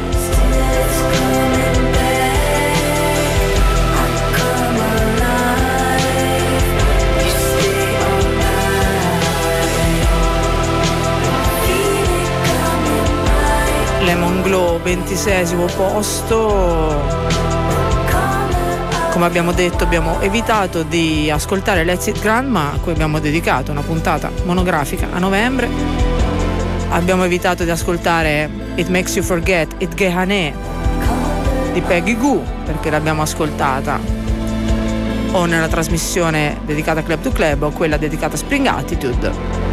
Lemon Glow, 26esimo posto. Come abbiamo detto, abbiamo evitato di ascoltare Let's It Grandma, a cui abbiamo dedicato una puntata monografica a novembre. Abbiamo evitato di ascoltare It Makes You Forget It Gehane di Peggy Gou, perché l'abbiamo ascoltata o nella trasmissione dedicata a Club to Club o quella dedicata a Spring Attitude.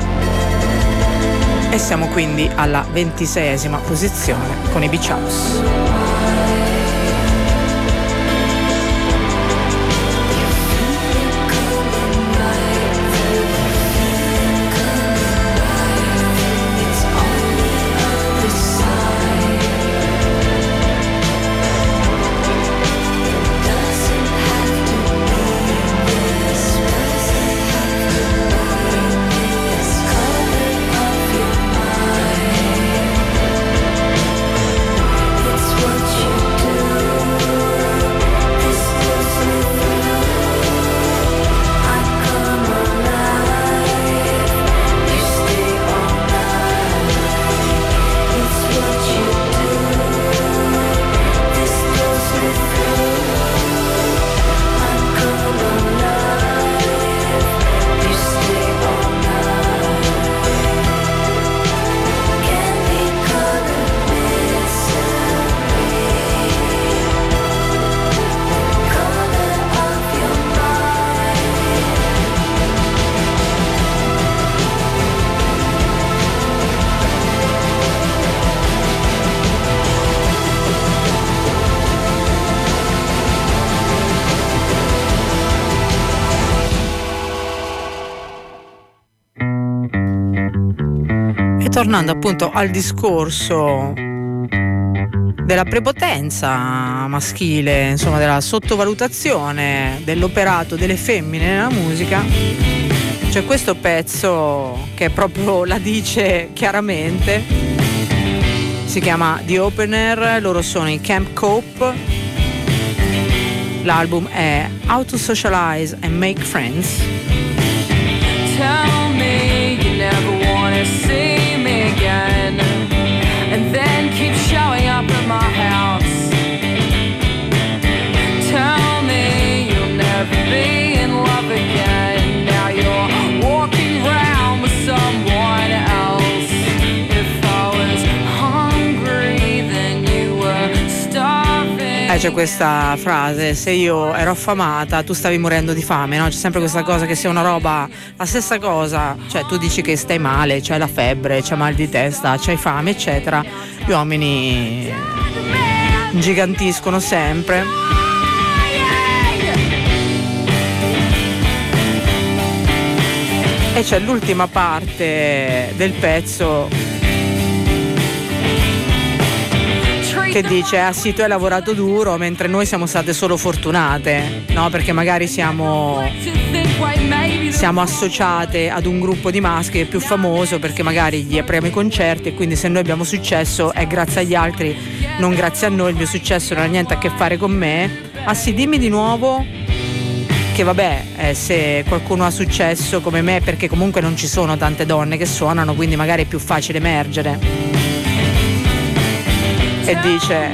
E siamo quindi alla 26esima posizione con i Beach House. Tornando appunto al discorso della prepotenza maschile, insomma della sottovalutazione dell'operato delle femmine nella musica, c'è questo pezzo che proprio la dice chiaramente, si chiama The Opener, loro sono i Camp Cope, l'album è How to Socialize and Make Friends. Tell me you never wanna see again, and then keep showing up at my house. Tell me you'll never be in love again. Now you're walking around with someone else. If I was hungry, then you were starving. C'è questa frase: se io ero affamata, tu stavi morendo di fame, no? C'è sempre questa cosa che sia una roba, la stessa cosa, cioè tu dici che stai male, c'hai la febbre, c'hai mal di testa, c'hai fame, eccetera. Gli uomini ingigantiscono sempre. E c'è l'ultima parte del pezzo che dice: ah sì, tu hai lavorato duro mentre noi siamo state solo fortunate, no? Perché magari siamo associate ad un gruppo di maschi che è più famoso, perché magari gli apriamo i concerti e quindi se noi abbiamo successo è grazie agli altri, non grazie a noi, il mio successo non ha niente a che fare con me. Ah sì, dimmi di nuovo. Che vabbè, se qualcuno ha successo come me, perché comunque non ci sono tante donne che suonano, quindi magari è più facile emergere. E dice: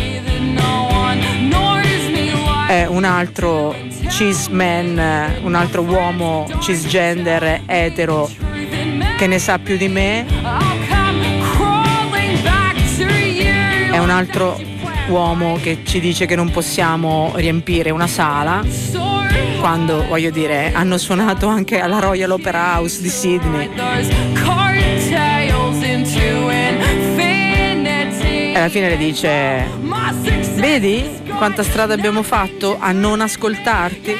è un altro cis-man, un altro uomo cisgender etero che ne sa più di me, è un altro uomo che ci dice che non possiamo riempire una sala, quando, voglio dire, hanno suonato anche alla Royal Opera House di Sydney. E alla fine le dice: vedi quanta strada abbiamo fatto a non ascoltarti?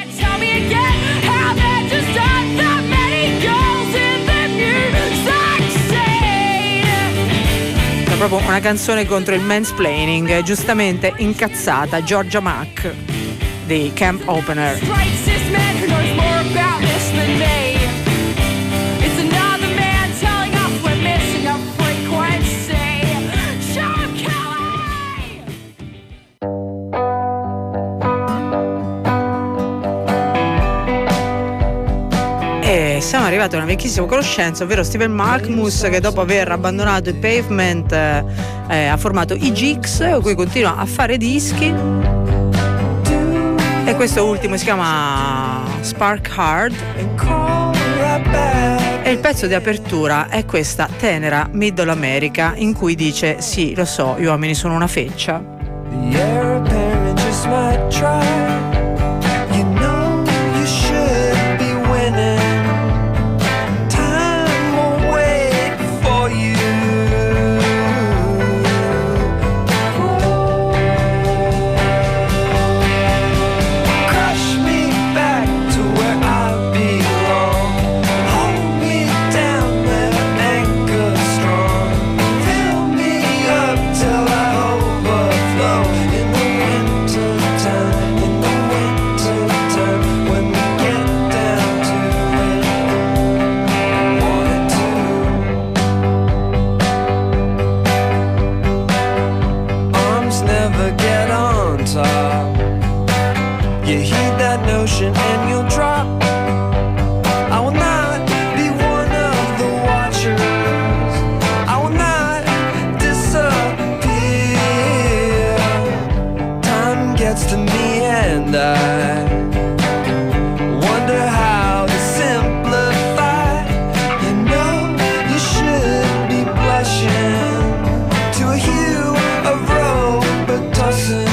proprio una canzone contro il mansplaining, giustamente incazzata Georgia Mack di Camp Opener. E siamo arrivati a una vecchissima conoscenza, ovvero Steven Malkmus, che dopo aver abbandonato i Pavement ha formato i Jigs, cui continua a fare dischi, e questo ultimo si chiama Spark Hard e il pezzo di apertura è questa tenera Middle America in cui dice: sì, lo so, gli uomini sono una feccia. And you'll drop. I will not be one of the watchers. I will not disappear. Time gets to me and I wonder how to simplify. You know you should be blushing to a hue of Robitussin.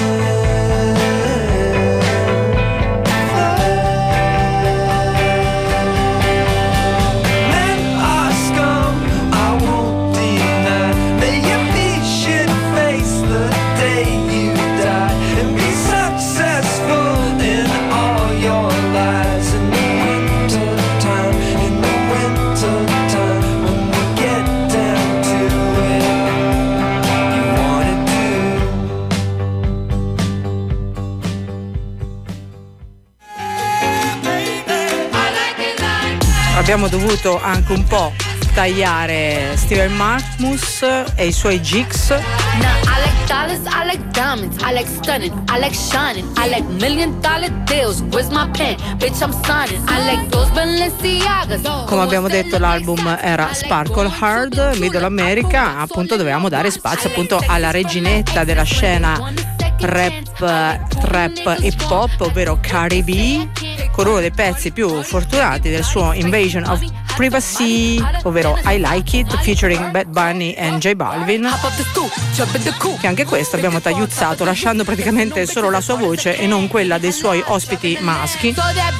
Abbiamo dovuto anche un po' tagliare Steven Malkmus e i suoi Jigs. Now I like dollars, I like diamonds, I like stunning, I like shining, I like $1 million deals. Where's my pen? Bitch, I'm signing. I like those Balenciagas. Come abbiamo detto, l'album era Sparkle Hard, Middle America. Appunto dovevamo dare spazio appunto alla reginetta della scena rap, trap, hip hop, ovvero Cardi B, con uno dei pezzi più fortunati del suo Invasion of Privacy, ovvero I Like It, featuring Bad Bunny and J Balvin, che anche questo abbiamo tagliuzzato, lasciando praticamente solo la sua voce e non quella dei suoi ospiti maschi,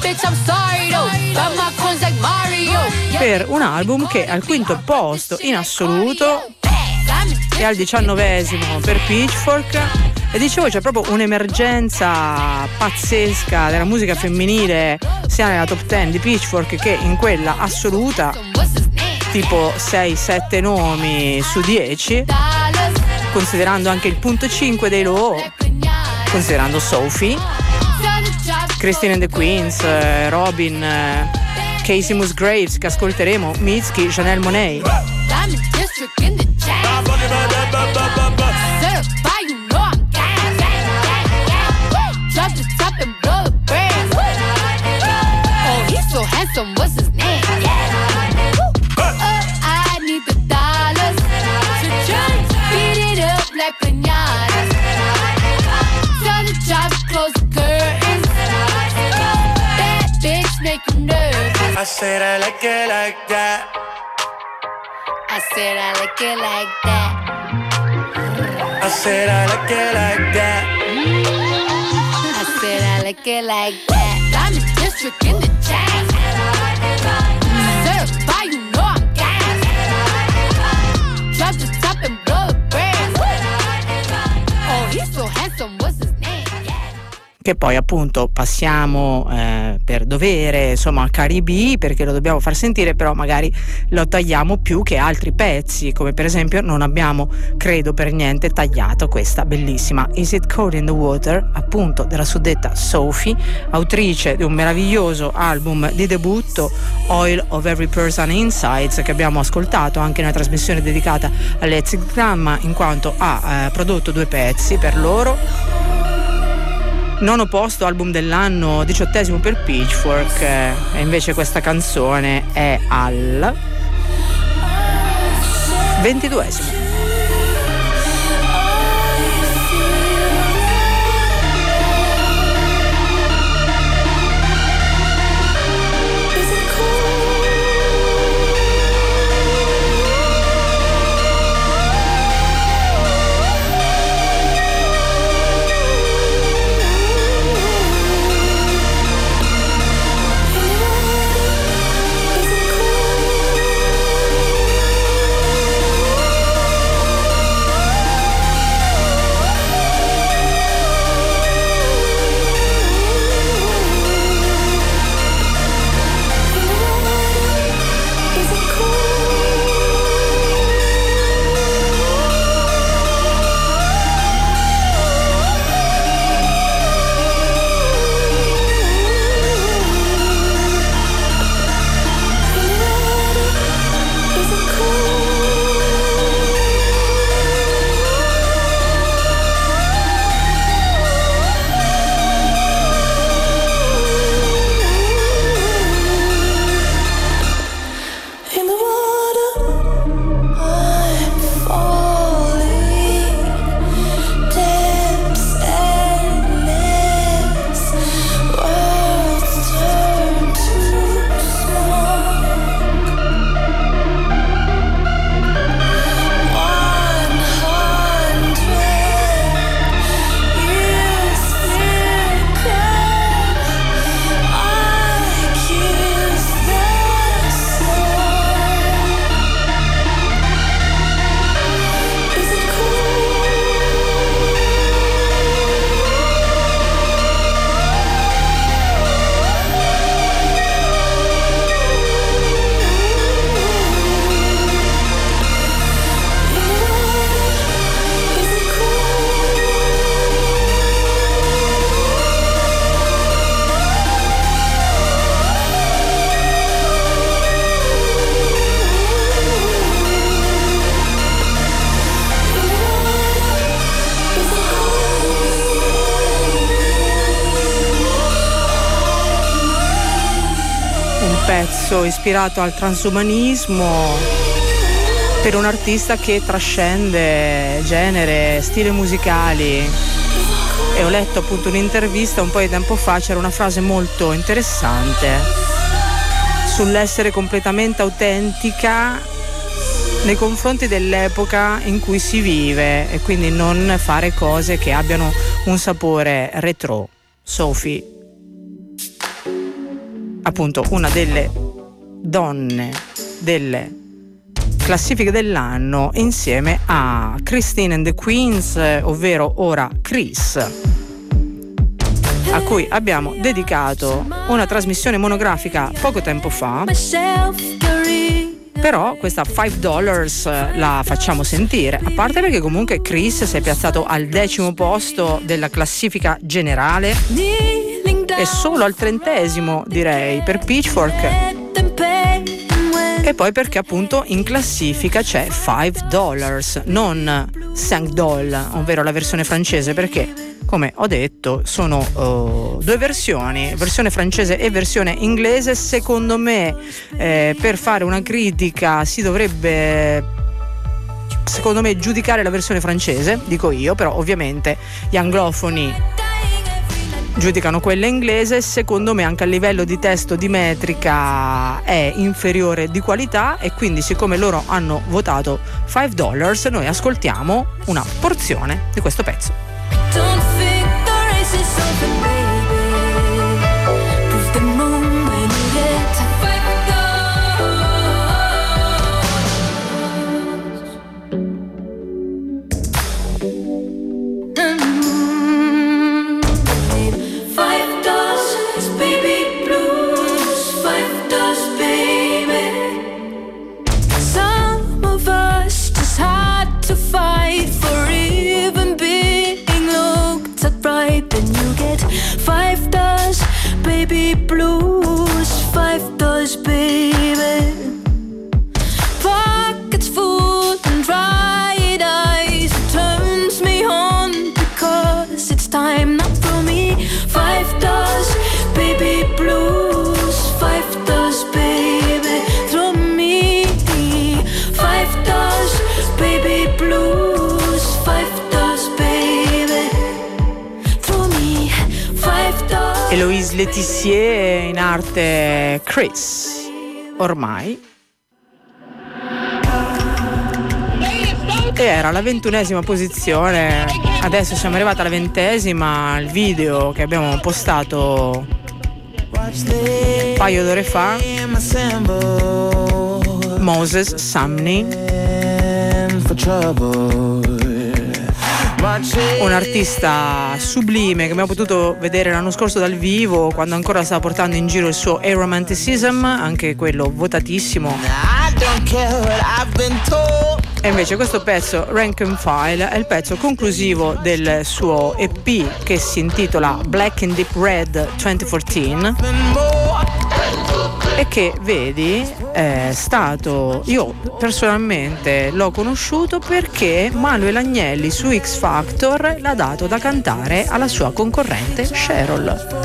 per un album che al quinto posto in assoluto e al 19esimo per Pitchfork. E dicevo, c'è proprio un'emergenza pazzesca della musica femminile sia nella top 10 di Pitchfork che in quella assoluta, tipo 6-7 nomi su 10, considerando anche il punto 5 dei Low, considerando Sophie, Christine and the Queens, Robin, Casey Musgraves, che ascolteremo, Mitski, Janelle Monáe. So handsome, what's his name? I need the dollars to just beat it up like piñatas. Tell the job to close the curtains. That bitch make you nervous. I said I like it like that. I said I like it like that. I said I like it like that. I said I like it like that. I'm in district in the chain. Certified, you know I'm gas. Drop the top and blow the brand. Oh, he's so handsome, what's his name? Che poi appunto passiamo per dovere, insomma, Caribe, perché lo dobbiamo far sentire, però magari lo tagliamo più che altri pezzi, come per esempio non abbiamo, credo per niente, tagliato questa bellissima Is It Cold in the Water, appunto della suddetta Sophie, autrice di un meraviglioso album di debutto, Oil of Every Person Insights, che abbiamo ascoltato anche nella trasmissione dedicata all'Etzig Gramma, in quanto ha prodotto 2 pezzi per loro. 9° posto, album dell'anno, 18° per Pitchfork, e invece questa canzone è al 22°. Pezzo ispirato al transumanismo per un artista che trascende genere, stili musicali, e ho letto appunto un'intervista un po' di tempo fa, c'era una frase molto interessante sull'essere completamente autentica nei confronti dell'epoca in cui si vive e quindi non fare cose che abbiano un sapore retro. Sophie, appunto una delle donne delle classifiche dell'anno, insieme a Christine and the Queens, ovvero ora Chris, a cui abbiamo dedicato una trasmissione monografica poco tempo fa. Però questa $5 la facciamo sentire, a parte perché comunque Chris si è piazzato al 10° posto della classifica generale e solo al 30° direi per Pitchfork, e poi perché appunto in classifica c'è $5, non $5, ovvero la versione francese, perché come ho detto sono 2 versioni, versione francese e versione inglese. Secondo me per fare una critica si dovrebbe, secondo me, giudicare la versione francese, dico io, però ovviamente gli anglofoni giudicano quella inglese. Secondo me anche a livello di testo, di metrica è inferiore di qualità, e quindi siccome loro hanno votato $5 noi ascoltiamo una porzione di questo pezzo. Don't think the race is over, baby. Prove the moon when you get to $5, baby blue. then you get $5, baby blues, $5, baby. Pockets full and dried eyes, it turns me on because it's time not for me. $5, baby blues, $5, baby. Throw me $5, baby blues, $5, baby. Throw me $5. Eloise Letizier, in arte Chris, ormai. E era la 21esima posizione, adesso siamo arrivati alla 20esima. Il video che abbiamo postato un paio d'ore fa, Moses Sumney, un artista sublime che abbiamo potuto vedere l'anno scorso dal vivo, quando ancora stava portando in giro il suo Aromanticism, anche quello votatissimo. E invece questo pezzo, Rank and File, è il pezzo conclusivo del suo EP che si intitola Black in Deep Red 2014 e che, vedi, è stato, io personalmente l'ho conosciuto perché Manuel Agnelli su X Factor l'ha dato da cantare alla sua concorrente Cheryl.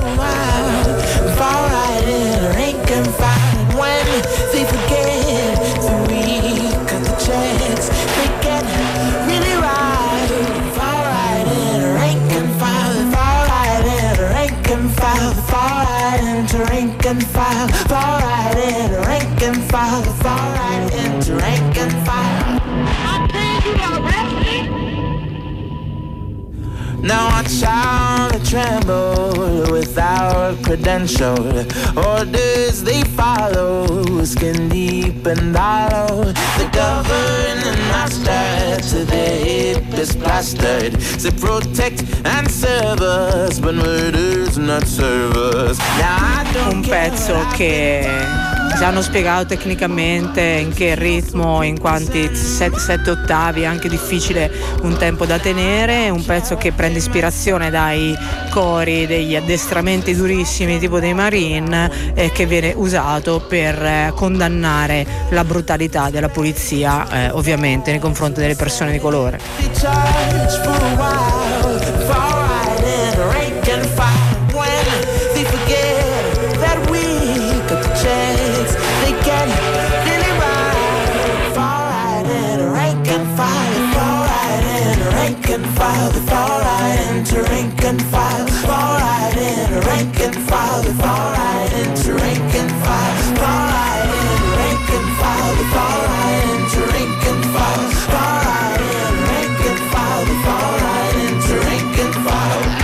Rank and file, fall right in, rank and file, fall right into rank and file. I think you are ready. Now watch how they tremble without credential. Orders they follow, skin deep and hollow. The governing master to their hip is plastered. They protect and serve us, but murder's not serve us. Now I don't Un pezzo che ci hanno spiegato tecnicamente in che ritmo, in quanti 7 ottavi, è anche difficile un tempo da tenere. Un pezzo che prende ispirazione dai cori degli addestramenti durissimi tipo dei Marine e che viene usato per condannare la brutalità della polizia, ovviamente nei confronti delle persone di colore. File, fall right into rank and file, fall right in, rank and file, fall right into rank and file, fall right in, rank and file, fall right into rank and file, fall right in, rank and file, fall right into rank and file.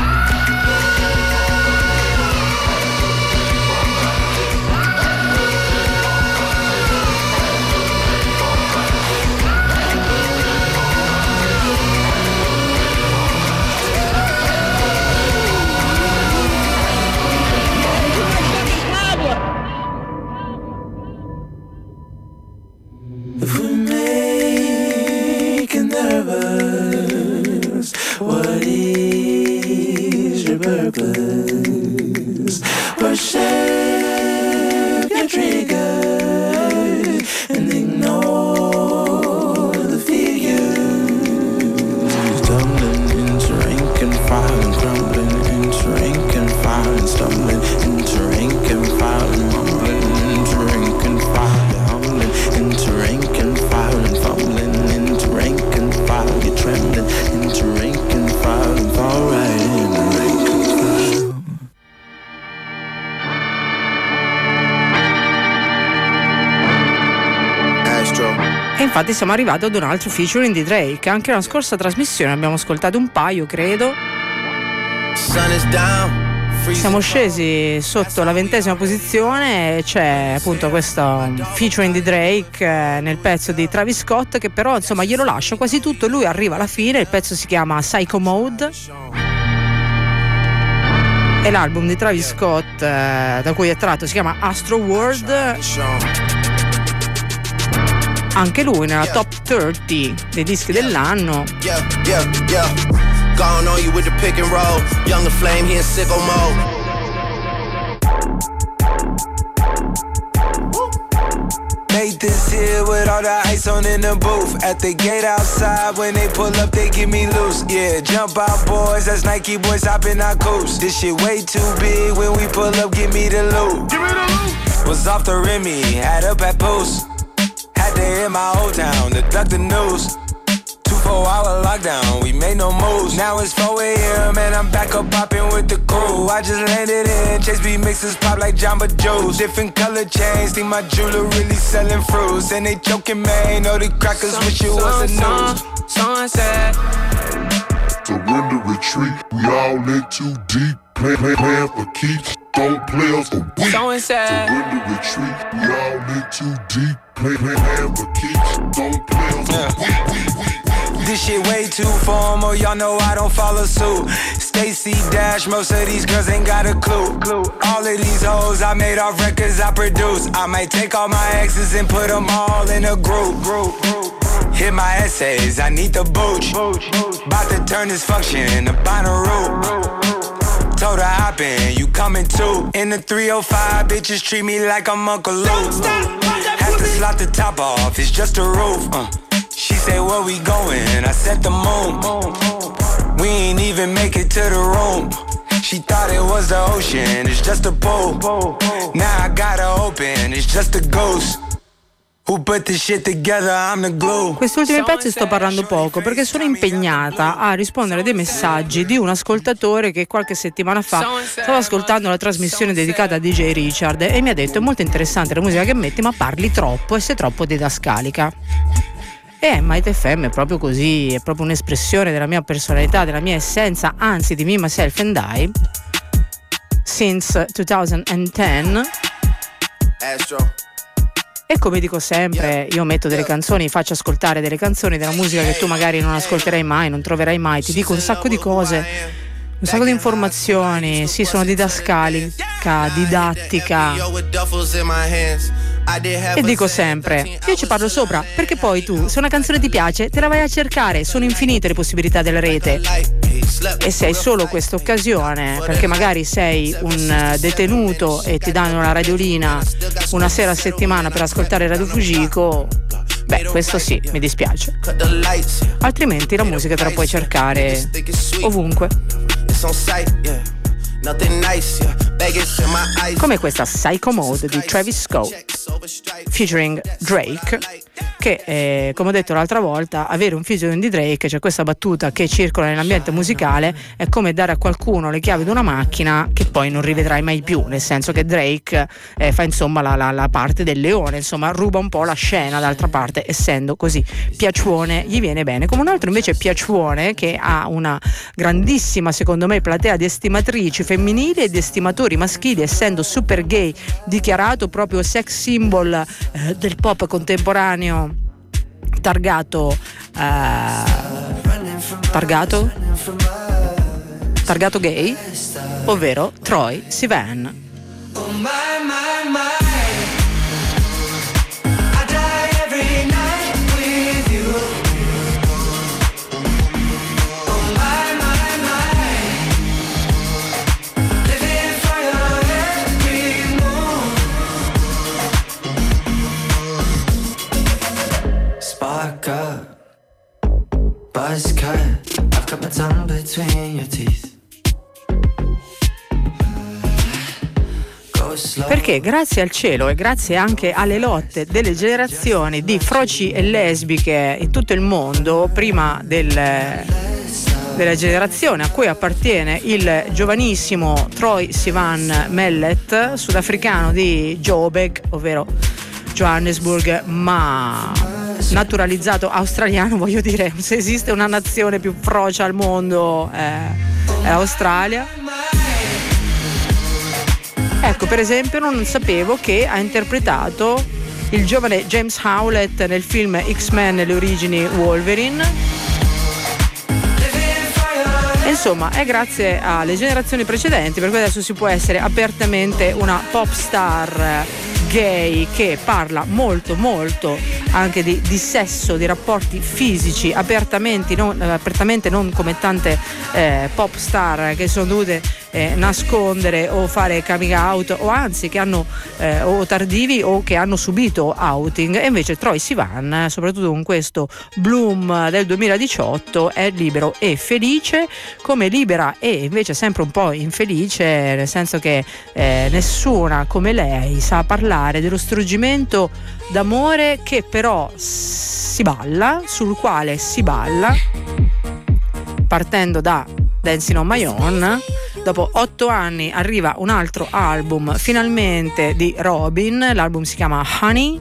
If we make it nervous, what is your purpose? Push your trigger and ignore the figures. Stumbling into rank and file and crumbling into rank and file and stumbling into rank and file and mumbling into rank and file. Into rank and file and fumbling into rank and file. You're trembling into rank and file and fall right in rank and file. Astro. E infatti siamo arrivati ad un altro featuring di Drake. Anche nella scorsa trasmissione abbiamo ascoltato un paio, credo. Sun is down. Siamo scesi sotto la 20esima posizione. C'è appunto questo featuring di Drake nel pezzo di Travis Scott, che però insomma glielo lascia quasi tutto, lui arriva alla fine. Il pezzo si chiama Psycho Mode e l'album di Travis Scott da cui è tratto si chiama Astro World. Anche lui nella top 30 dei dischi dell'anno. Gone on you with the pick and roll. Younger flame, he in sicko mode. Made this here with all the ice on in the booth. At the gate outside, when they pull up, they give me loose. Yeah, jump out, boys. That's Nike boys hopping our coops. This shit way too big. When we pull up, give me the loot. Give me the loot. Was off the Remy, had up at Post. Had to hit my old town to duck the news. 24-hour lockdown, we made no moves. Now it's 4 a.m. and I'm back up popping with the crew. I just landed in, Chase B mixes pop like Jamba Joe's. Different color chains, think my jeweler really selling fruits. And they joking, man, know the crackers wish it was a news. Sunset. Surrender, retreat, we all in too deep. Plan for keeps, don't play us for weak. Surrender, retreat, we all in too deep. Plan for keeps, don't play us for weak. This shit way too formal, y'all know I don't follow suit. Stacy Dash, most of these girls ain't got a clue. All of these hoes I made off records I produce. I might take all my exes and put them all in a group. Hit my essays, I need the booch. About to turn this function into Bonnaroo. Told her hop in, you coming too. In the 305, bitches treat me like I'm Uncle Luke. Have to slot the top off, it's just a roof. She said, where we going? I said the moon. We ain't even make it to the room. She thought it was the ocean, it's just a pool. Now I gotta open, it's just a ghost. Who put this shit together? I'm the glue. Quest'ultimo pezzo sto parlando poco perché sono impegnata a rispondere a dei messaggi di un ascoltatore che qualche settimana fa stava ascoltando la trasmissione dedicata a DJ Richard e mi ha detto: è molto interessante la musica che metti, ma parli troppo e sei troppo didascalica. E Might FM è proprio così, è proprio un'espressione della mia personalità, della mia essenza, anzi di me, myself and I. Since 2010. Astro. E come dico sempre, io metto delle canzoni, faccio ascoltare delle canzoni della musica che tu magari non ascolterai mai, non troverai mai, ti dico un sacco di cose, un sacco di informazioni, sì, sono didascalica, didattica. E dico sempre, io ci parlo sopra, perché poi tu, se una canzone ti piace, te la vai a cercare, sono infinite le possibilità della rete. E se hai solo questa occasione, perché magari sei un detenuto e ti danno la radiolina una sera a settimana per ascoltare Radio Fujiko, beh, questo sì, mi dispiace. Altrimenti la musica te la puoi cercare ovunque. Come questa Psycho Mode di Travis Scott featuring Drake, che come ho detto l'altra volta, avere un featuring di Drake, cioè questa battuta che circola nell'ambiente musicale, è come dare a qualcuno le chiavi di una macchina che poi non rivedrai mai più, nel senso che Drake fa insomma la parte del leone, insomma ruba un po' la scena, d'altra parte essendo così piacione gli viene bene, come un altro invece piacione che ha una grandissima, secondo me, platea di estimatrici femminili e di estimatori maschili, essendo super gay, dichiarato proprio sex symbol del pop contemporaneo, targato gay, ovvero Troye Sivan. Oh my, my, my. I die every night with you. Oh my, my, my. Living for your every move. Spark up, buzz cut. I've got my tongue between your teeth. Perché grazie al cielo e grazie anche alle lotte delle generazioni di froci e lesbiche in tutto il mondo, prima della generazione a cui appartiene il giovanissimo Troye Sivan Mellet, sudafricano di Joburg, ovvero Johannesburg, ma naturalizzato australiano, voglio dire, se esiste una nazione più frocia al mondo è Australia. Ecco, per esempio, non sapevo che ha interpretato il giovane James Howlett nel film X-Men le origini Wolverine. E insomma, è grazie alle generazioni precedenti per cui adesso si può essere apertamente una pop star gay che parla molto anche di sesso, di rapporti fisici apertamente, non come tante pop star che sono dovute nascondere o fare coming out, o anzi che hanno o tardivi o che hanno subito outing. E invece Troye Sivan, soprattutto con questo Bloom del 2018, è libero e felice, come libera e invece sempre un po' infelice, nel senso che nessuna come lei sa parlare dello struggimento d'amore che però si balla, sul quale si balla, partendo da Dancing on My Own. Dopo 8 anni arriva un altro album finalmente di Robyn, l'album si chiama Honey.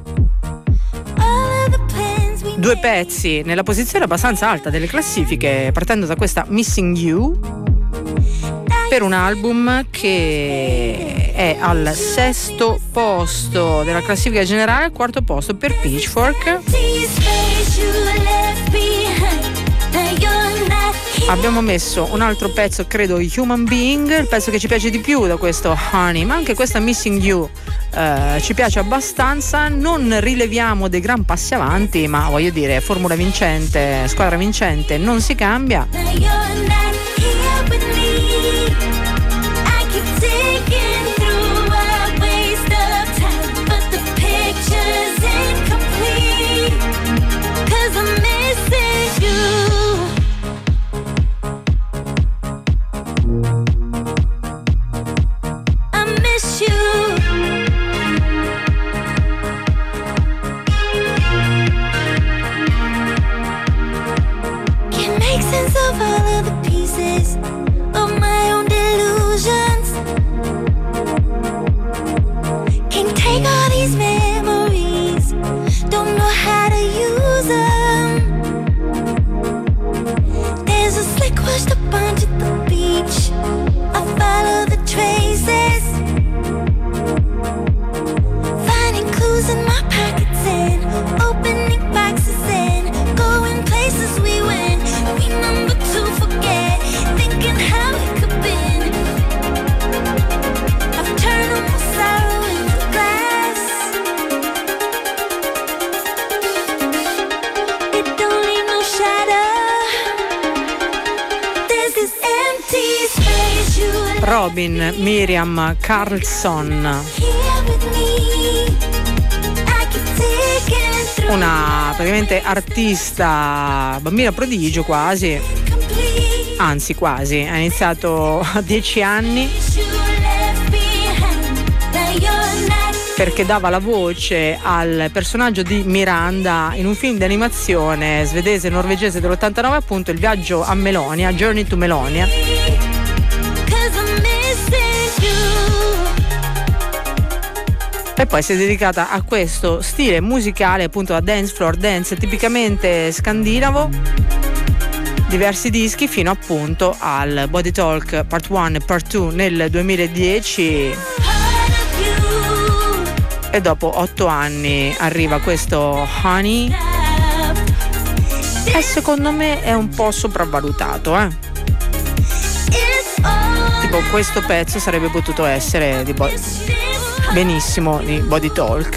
2 pezzi nella posizione abbastanza alta delle classifiche, partendo da questa Missing You, per un album che è al 6° posto della classifica generale, al 4° posto per Pitchfork. Abbiamo messo un altro pezzo, credo Human Being, il pezzo che ci piace di più da questo Honey, ma anche questa Missing You ci piace abbastanza. Non rileviamo dei gran passi avanti, ma voglio dire, formula vincente, squadra vincente, non si cambia. Robyn Miriam Carlson, una praticamente artista, bambina prodigio quasi, anzi quasi, ha iniziato a 10 anni perché dava la voce al personaggio di Miranda in un film di animazione svedese norvegese dell'89, appunto Il viaggio a Melonia, Journey to Melonia. E poi si è dedicata a questo stile musicale, appunto a dance floor dance tipicamente scandinavo, diversi dischi fino appunto al Body Talk Part 1 e Part 2 nel 2010, e dopo 8 anni arriva questo Honey, e secondo me è un po' sopravvalutato, tipo questo pezzo sarebbe potuto essere benissimo di Body Talk,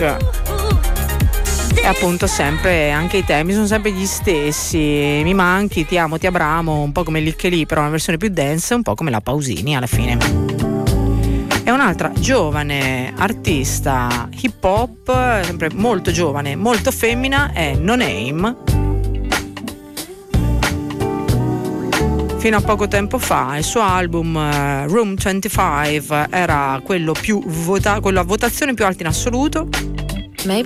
e appunto sempre anche i temi sono sempre gli stessi: mi manchi, ti amo, ti abramo, un po' come lì che lì, però una versione più dance, un po' come la Pausini alla fine. È un'altra giovane artista hip hop, sempre molto giovane, molto femmina, è No Name. Fino a poco tempo fa il suo album Room 25 era quello quello a votazione più alta in assoluto. Mi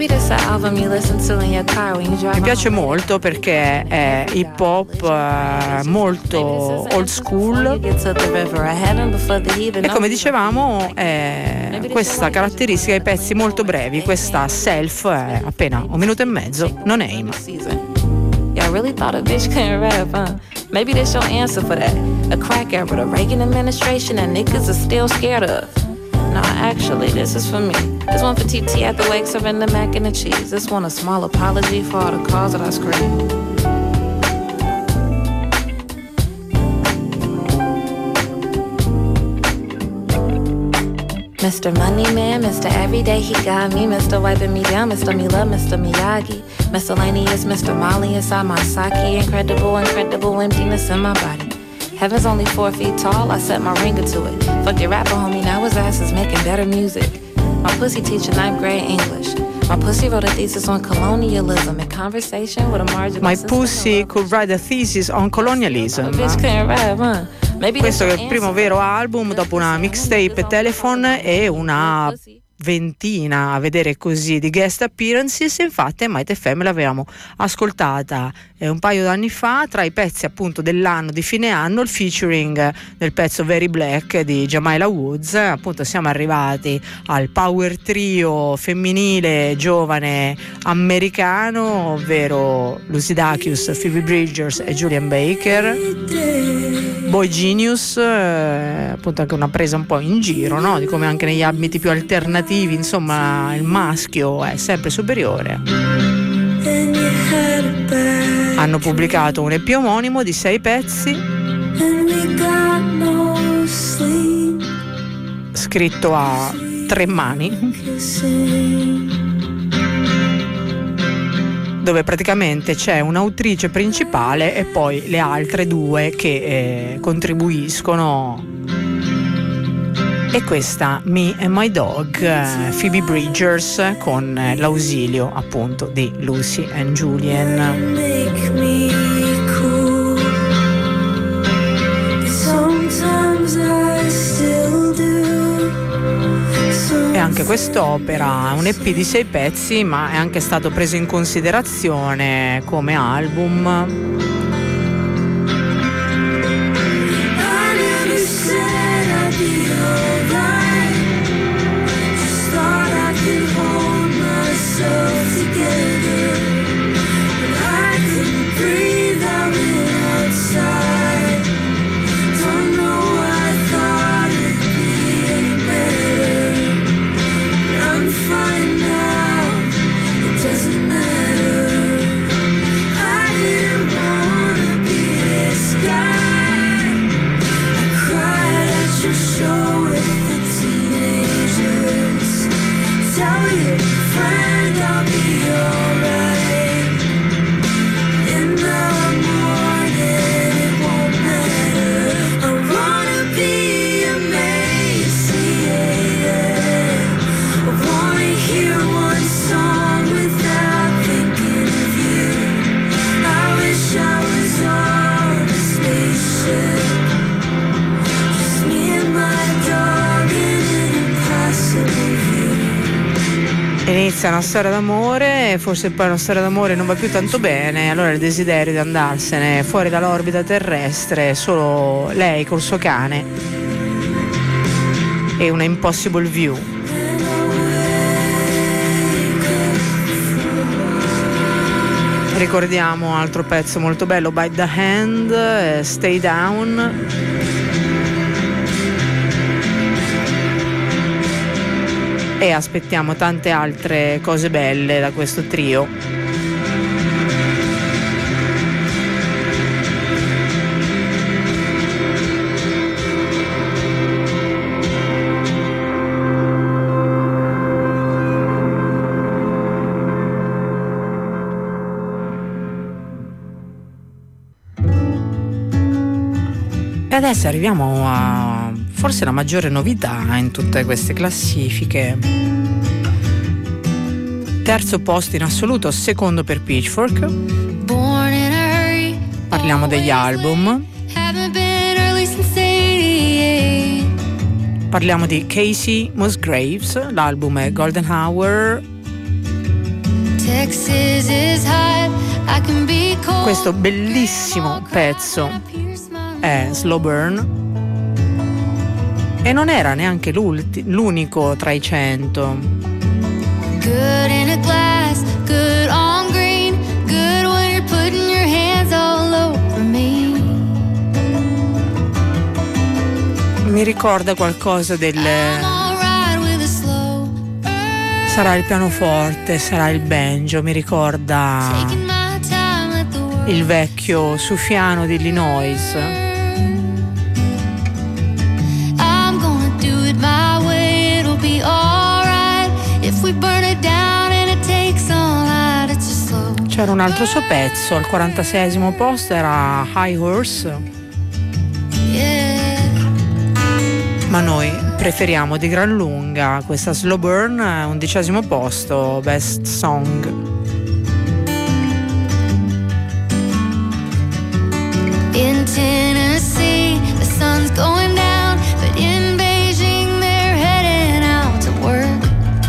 piace molto perché è hip hop molto old school, e come dicevamo questa caratteristica ai pezzi molto brevi. Questa Self è appena 1 minuto e mezzo. No Name. I really thought a bitch couldn't rap, huh? Maybe this your answer for that. A crack era, the Reagan administration that niggas are still scared of. Nah, actually, this is for me. This one for TT at the lake serving the mac and the cheese. This one a small apology for all the calls that I screamed. Mr. Money Man, Mr. Everyday, he got me. Mr. Wiping me down, Mr. Me Love, Mr. Miyagi. Miscellaneous, Mr. Molly inside my sake. Incredible, incredible emptiness in my body. Heaven's only 4 feet tall, I set my ringer to it. Fuck your rapper, homie, now his ass is making better music. My pussy teacher 9th grade English. My pussy wrote a thesis on colonialism in conversation with a marginal. My pussy could write a thesis on colonialism. Questo è il primo vero album dopo una mixtape Telephone e una ventina, a vedere così, di guest appearances. Infatti a Might FM l'avevamo ascoltata un paio d'anni fa, tra i pezzi appunto dell'anno, di fine anno, il featuring del pezzo Very Black di Jamila Woods. Appunto siamo arrivati al power trio femminile giovane americano, ovvero Lucy Dacus, Phoebe Bridgers e Julian Baker. Boy Genius, appunto anche una presa un po' in giro, no? Di come anche negli ambiti più alternativi, insomma, il maschio è sempre superiore. Hanno pubblicato un EP omonimo di 6 pezzi, scritto a 3 mani, dove praticamente c'è un'autrice principale e poi le altre 2 che contribuiscono. E questa Me and My Dog, Phoebe Bridgers, con l'ausilio appunto di Lucy and Julian. E anche quest'opera è un EP di 6 pezzi, ma è anche stato preso in considerazione come album. Inizia una storia d'amore, forse poi una storia d'amore non va più tanto bene, allora il desiderio di andarsene fuori dall'orbita terrestre, solo lei col suo cane e una impossible view. Ricordiamo altro pezzo molto bello, Bite the Hand, Stay Down. E aspettiamo tante altre cose belle da questo trio. E adesso arriviamo a forse la maggiore novità in tutte queste classifiche. Terzo posto in assoluto, secondo per Pitchfork. Parliamo degli album. Parliamo di Casey Musgraves, l'album è Golden Hour. Questo bellissimo pezzo è Slow Burn. E non era neanche l'unico tra i 100. Good in a glass, good on green, good when you're putting your hands all over me. Mi ricorda qualcosa del... sarà il pianoforte, sarà il banjo, mi ricorda il vecchio Sufiano di Illinois. I'm gonna do it my way, it'll C'era un altro suo pezzo, al 46esimo posto era High Horse. Ma noi preferiamo di gran lunga questa Slow Burn, 11esimo posto, Best Song. In Tennessee, the sun's going down, but in Beijing they're heading out to work.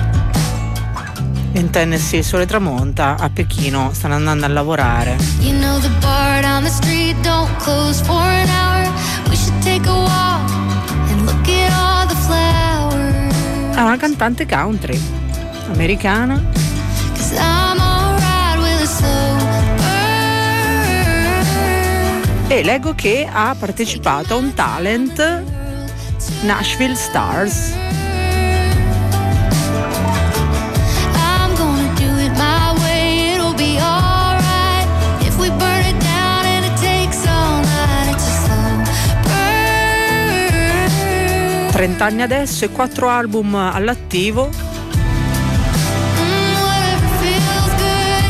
In Tennessee il sole tramonta, a Pechino stanno andando a lavorare. You know the bar down the street don't close for an hour. We should take a walk and look at all the flowers. È una cantante country americana. 'Cause I'm alright with a slow burn. E leggo che ha partecipato a un talent Nashville Stars. I'm gonna do it my way, it'll be alright. If we burn it down and it takes all night, it's a slow burn. 30 anni adesso e 4 album all'attivo. Whatever feels good.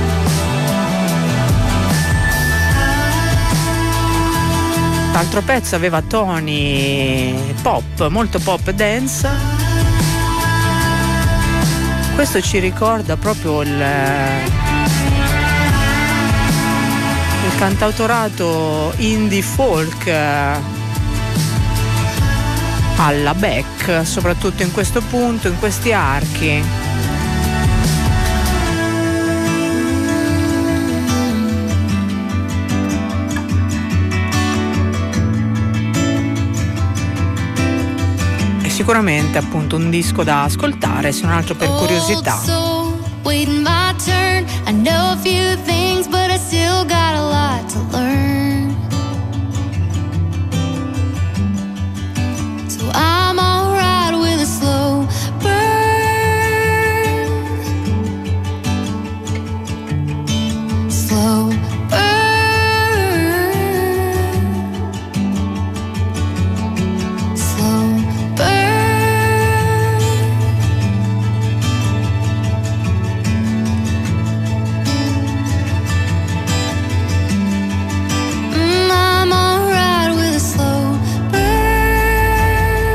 L'altro pezzo aveva toni pop, molto pop dance. Questo ci ricorda proprio il cantautorato indie folk alla Beck, soprattutto in questo punto, in questi archi. E sicuramente appunto un disco da ascoltare, se non altro per curiosità. So, waiting my turn. I know a few things, but I still got a lot to learn. So I'm alright with a slow burn. Slow burn. Slow burn. I'm alright with a slow burn.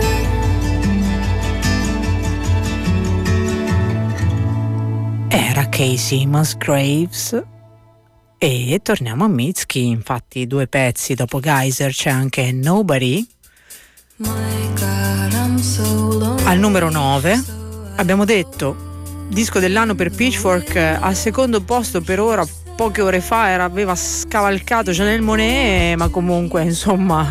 Era Casey Musgraves. E torniamo a Mitski, infatti 2 pezzi dopo Geyser c'è anche Nobody. Al numero 9 abbiamo detto disco dell'anno per Pitchfork, al secondo posto per ora, poche ore fa aveva scavalcato Janelle Monáe, ma comunque insomma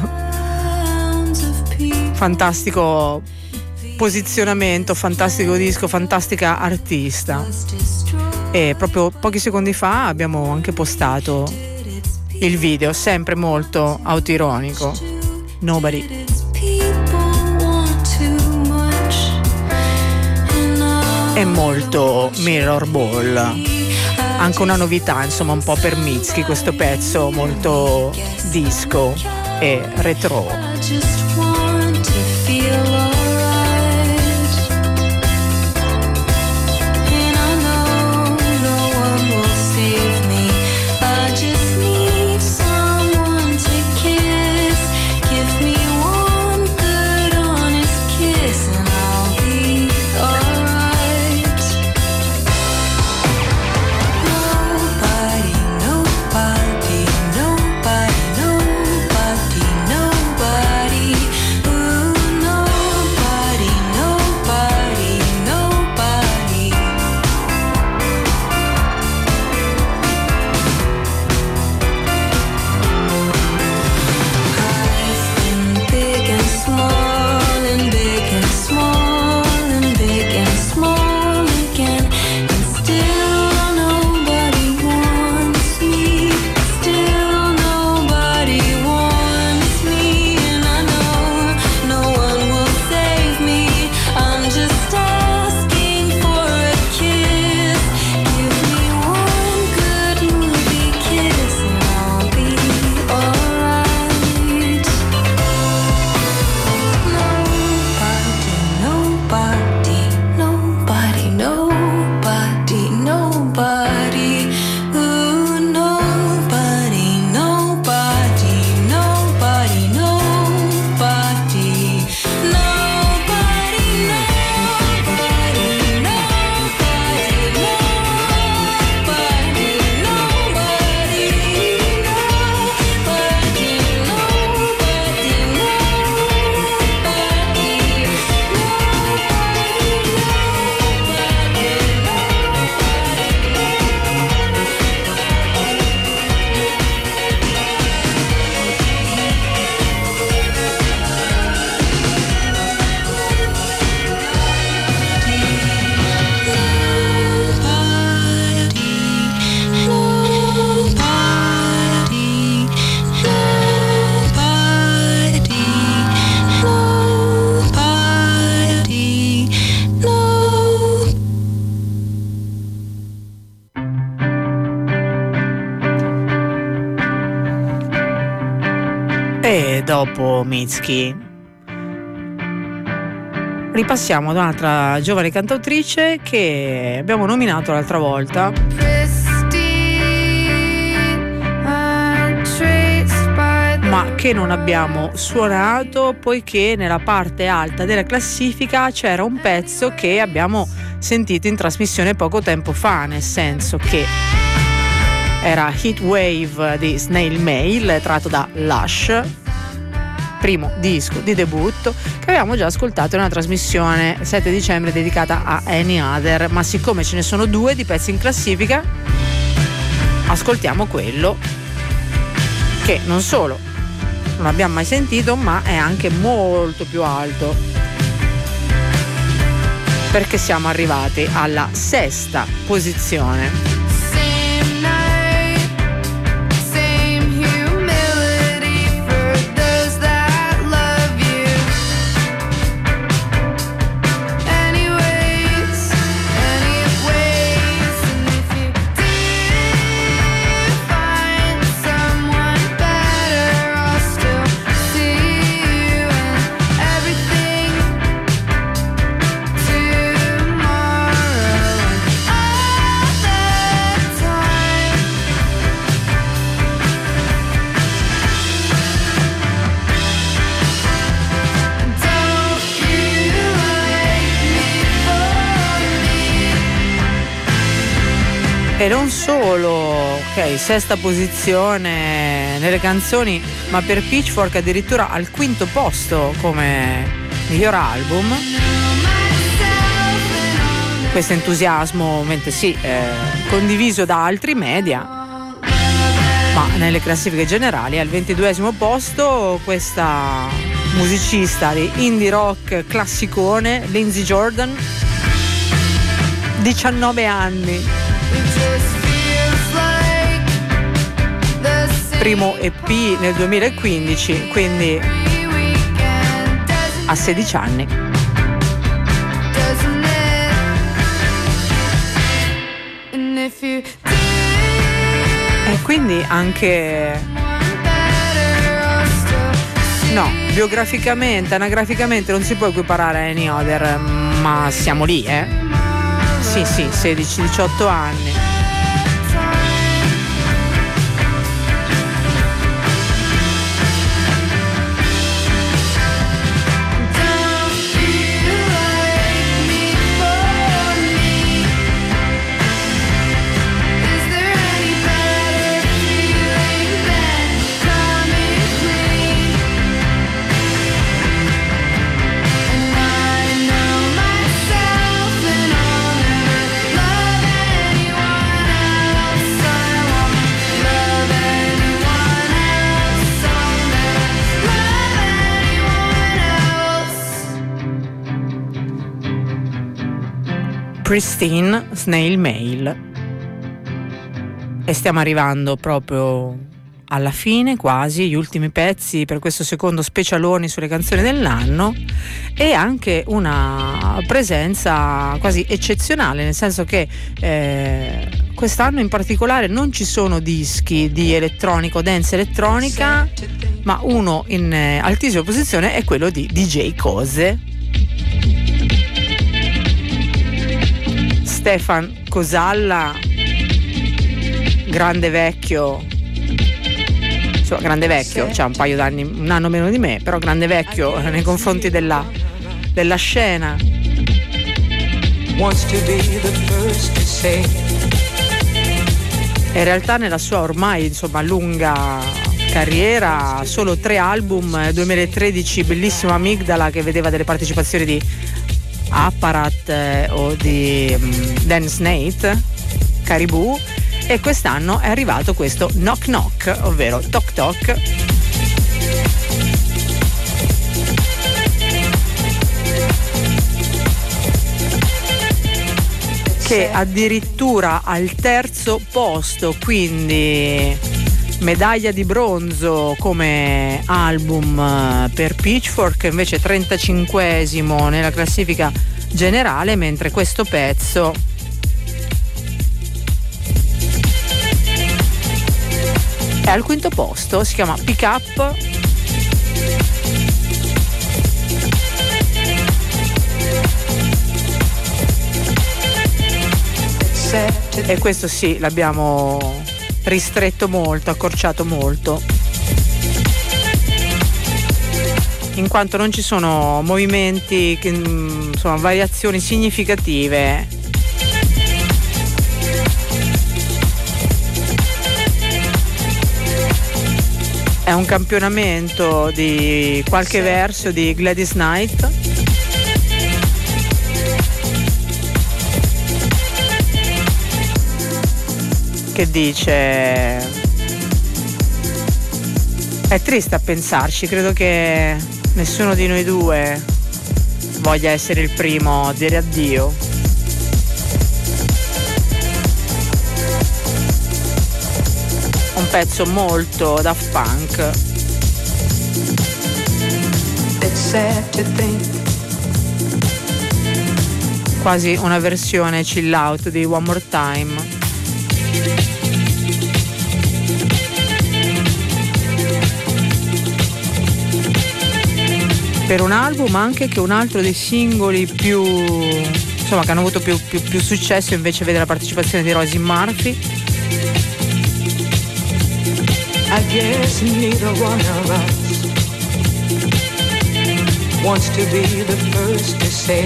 fantastico posizionamento, fantastico disco, fantastica artista. E proprio pochi secondi fa abbiamo anche postato il video, sempre molto autoironico, Nobody. È molto Mirror Ball, anche una novità insomma un po' per Mitski, questo pezzo molto disco e retro. Nobody dopo Mitski. Ripassiamo ad un'altra giovane cantautrice che abbiamo nominato l'altra volta, ma che non abbiamo suonato poiché nella parte alta della classifica c'era un pezzo che abbiamo sentito in trasmissione poco tempo fa, nel senso che era Heat Wave di Snail Mail, tratto da Lush, primo disco di debutto che avevamo già ascoltato in una trasmissione 7 dicembre dedicata a Any Other, ma siccome ce ne sono due di pezzi in classifica, ascoltiamo quello che non solo non abbiamo mai sentito, ma è anche molto più alto, perché siamo arrivati alla 6ª posizione. E non solo, ok, 6ª posizione nelle canzoni, ma per Pitchfork addirittura al 5° posto come miglior album. Questo entusiasmo ovviamente sì, condiviso da altri media, ma nelle classifiche generali al 22° posto questa musicista di indie rock classicone, Lindsey Jordan, 19 anni. Primo EP nel 2015, quindi a 16 anni. E quindi anche no, biograficamente, anagraficamente non si può equiparare a Any Other, ma siamo lì, Sì, 16-18 anni. Pristine, Snail Mail. E stiamo arrivando proprio alla fine, quasi, gli ultimi pezzi per questo secondo specialone sulle canzoni dell'anno, e anche una presenza quasi eccezionale, nel senso che quest'anno in particolare non ci sono dischi di elettronico, dance elettronica, ma uno in altissima posizione è quello di DJ Cose. Stefan Cosalla, grande vecchio, insomma grande vecchio, c'ha un paio d'anni, un anno meno di me, però grande vecchio nei confronti della scena. In realtà nella sua ormai insomma lunga carriera, solo 3 album, 2013 bellissimo Amigdala, che vedeva delle partecipazioni di Apparat o di Dan Snaith, Caribou, e quest'anno è arrivato questo Knock Knock, ovvero Toc Toc, che addirittura al 3° posto, quindi medaglia di bronzo come album per Pitchfork, invece 35esimo nella classifica generale, mentre questo pezzo è al 5° posto, si chiama Pick Up E questo sì, l'abbiamo ristretto molto, accorciato molto, in quanto non ci sono movimenti, insomma, variazioni significative. È un campionamento di qualche verso di Gladys Knight. Che dice: è triste a pensarci, credo che nessuno di noi due voglia essere il primo a dire addio. Un pezzo molto Daft Punk. Quasi una versione chill out di One More Time. Per un album anche che un altro dei singoli più, insomma, che hanno avuto più successo invece vede la partecipazione di Roisin Murphy. I guess neither one of us wants to be the first to say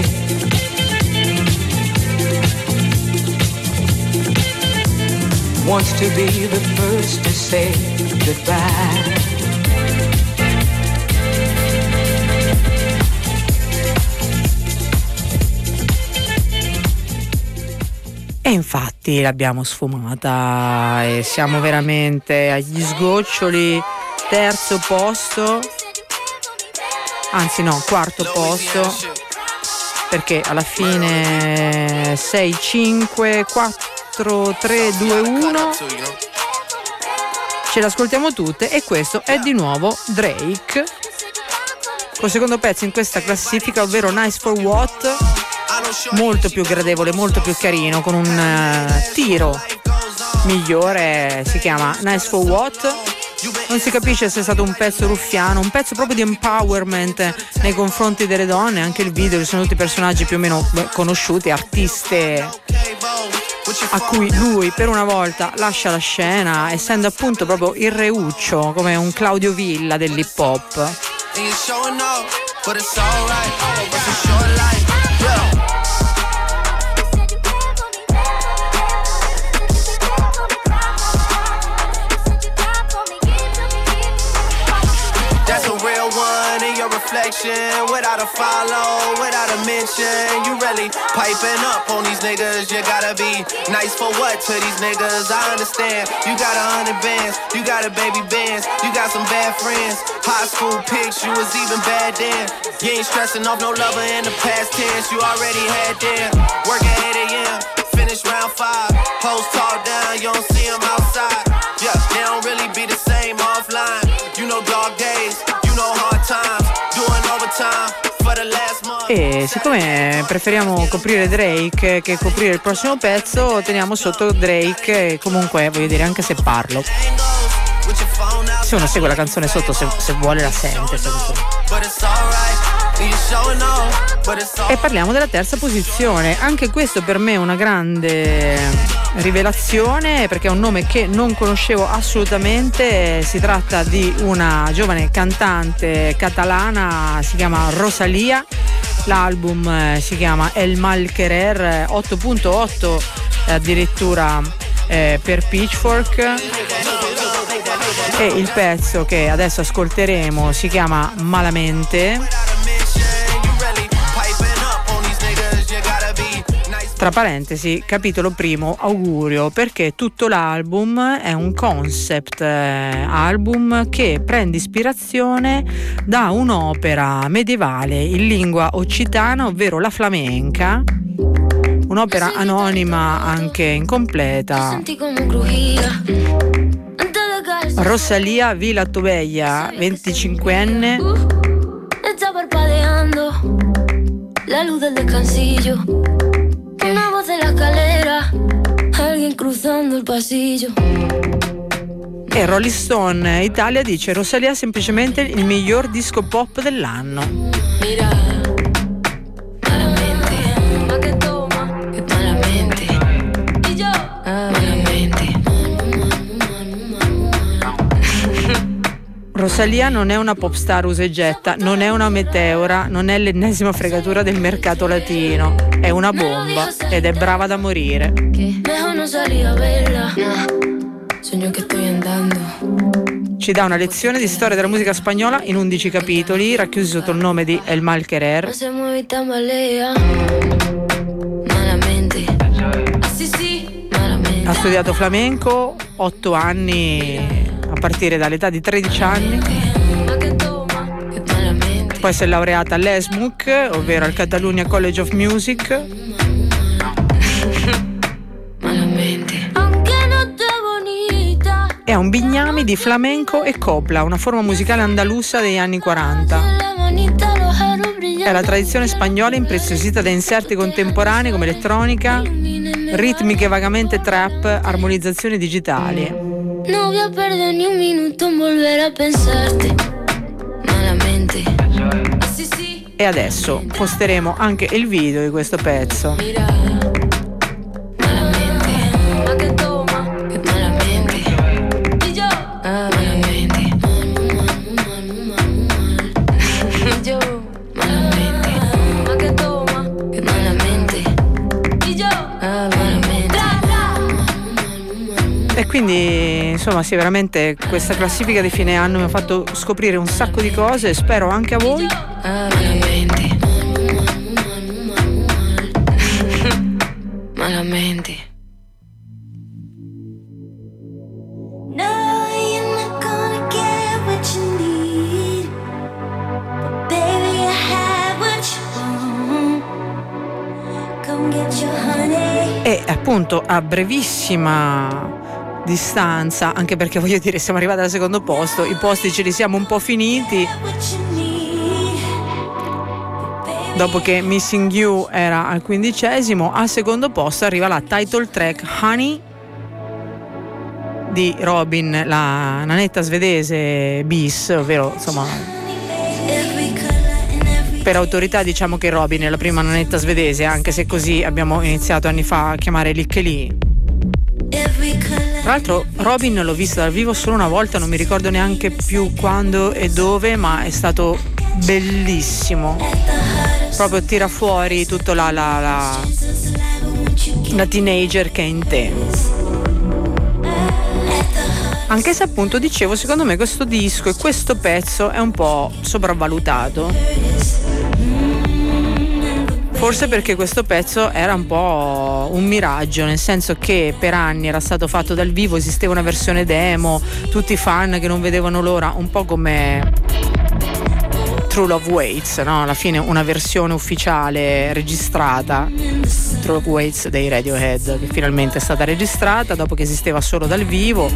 goodbye. E infatti l'abbiamo sfumata e siamo veramente agli sgoccioli, terzo posto, anzi no, quarto posto, perché alla fine 6, 5, 4, 3, 2, 1 ce l'ascoltiamo tutte, e questo è di nuovo Drake col secondo pezzo in questa classifica, ovvero Nice for What. Molto più gradevole, molto più carino, con un tiro migliore, si chiama Nice for What. Non si capisce se è stato un pezzo ruffiano, un pezzo proprio di empowerment nei confronti delle donne. Anche il video, ci sono tutti personaggi più o meno conosciuti, artiste a cui lui per una volta lascia la scena, essendo appunto proprio il reuccio, come un Claudio Villa dell'hip hop. Without a follow, without a mention, you really piping up on these niggas. You gotta be nice for what to these niggas? I understand. You got 100 bands, you got a baby bands, you got some bad friends. High school pics, you was even bad then. You ain't stressing off no lover in the past tense. You already had them. Work at 8 a.m., finish round 5. Hoes talk down, you don't see them outside. Yeah, they don't really be the same offline. You know dog days, you know hard times. E siccome preferiamo coprire Drake che coprire il prossimo pezzo, teniamo sotto Drake, comunque voglio dire, anche se parlo, se uno segue la canzone sotto, se vuole la sente. E parliamo della terza posizione. Anche questo per me è una grande rivelazione, perché è un nome che non conoscevo assolutamente. Si tratta di una giovane cantante catalana, si chiama Rosalía. L'album si chiama El Mal Querer, 8.8 addirittura per Pitchfork, e il pezzo che adesso ascolteremo si chiama Malamente. Tra parentesi, capitolo primo, augurio, perché tutto l'album è un concept album che prende ispirazione da un'opera medievale in lingua occitana, ovvero la flamenca, un'opera anonima anche incompleta. Rosalía Vila Tobella, 25enne. Está parpadeando la luz del descansillo. Una voz de la escalera, alguien cruzando il pasillo. E Rolling Stone Italia dice: Rosalía è semplicemente il miglior disco pop dell'anno. Mira, malamente, ma che toma, che malamente. Y yo, Rosalia non è una pop star usa e getta, non è una meteora, non è l'ennesima fregatura del mercato latino, è una bomba ed è brava da morire. Mejor no salí a verla. Sogno che estoy andando. Ci dà una lezione di storia della musica spagnola in 11 capitoli, racchiusi sotto il nome di El Mal Querer. No se mueve y tambalea. Malamente. Así sí, malamente. Ha studiato flamenco 8 anni a partire dall'età di 13 anni. Poi si è laureata all'ESMUC, ovvero al Catalunya College of Music. È un bignami di flamenco e copla, una forma musicale andalusa degli anni 40. È la tradizione spagnola impreziosita da inserti contemporanei come elettronica, ritmiche vagamente trap, armonizzazioni digitali. No voy a perder ni un minuto en volver a pensarte. Malamente. Así sí. E adesso posteremo anche il video di questo pezzo. E quindi insomma sì, veramente questa classifica di fine anno mi ha fatto scoprire un sacco di cose e spero anche a voi. Malamente. E appunto a brevissima distanza, anche perché voglio dire siamo arrivati al secondo posto, i posti ce li siamo un po' finiti dopo che Missing You era al 15°. Al secondo posto arriva la title track Honey di Robin, la nanetta svedese bis, ovvero insomma per autorità diciamo che Robin è la prima nanetta svedese, anche se così abbiamo iniziato anni fa a chiamare Likke Lee. Tra l'altro Robin l'ho vista dal vivo solo una volta, non mi ricordo neanche più quando e dove, ma è stato bellissimo. Proprio tira fuori tutta la teenager che è in te. Anche se appunto dicevo, secondo me questo disco e questo pezzo è un po' sopravvalutato. Forse perché questo pezzo era un po' un miraggio, nel senso che per anni era stato fatto dal vivo, esisteva una versione demo, tutti i fan che non vedevano l'ora, un po' come True Love Waits, no? Alla fine una versione ufficiale registrata, True Love Waits dei Radiohead, che finalmente è stata registrata dopo che esisteva solo dal vivo.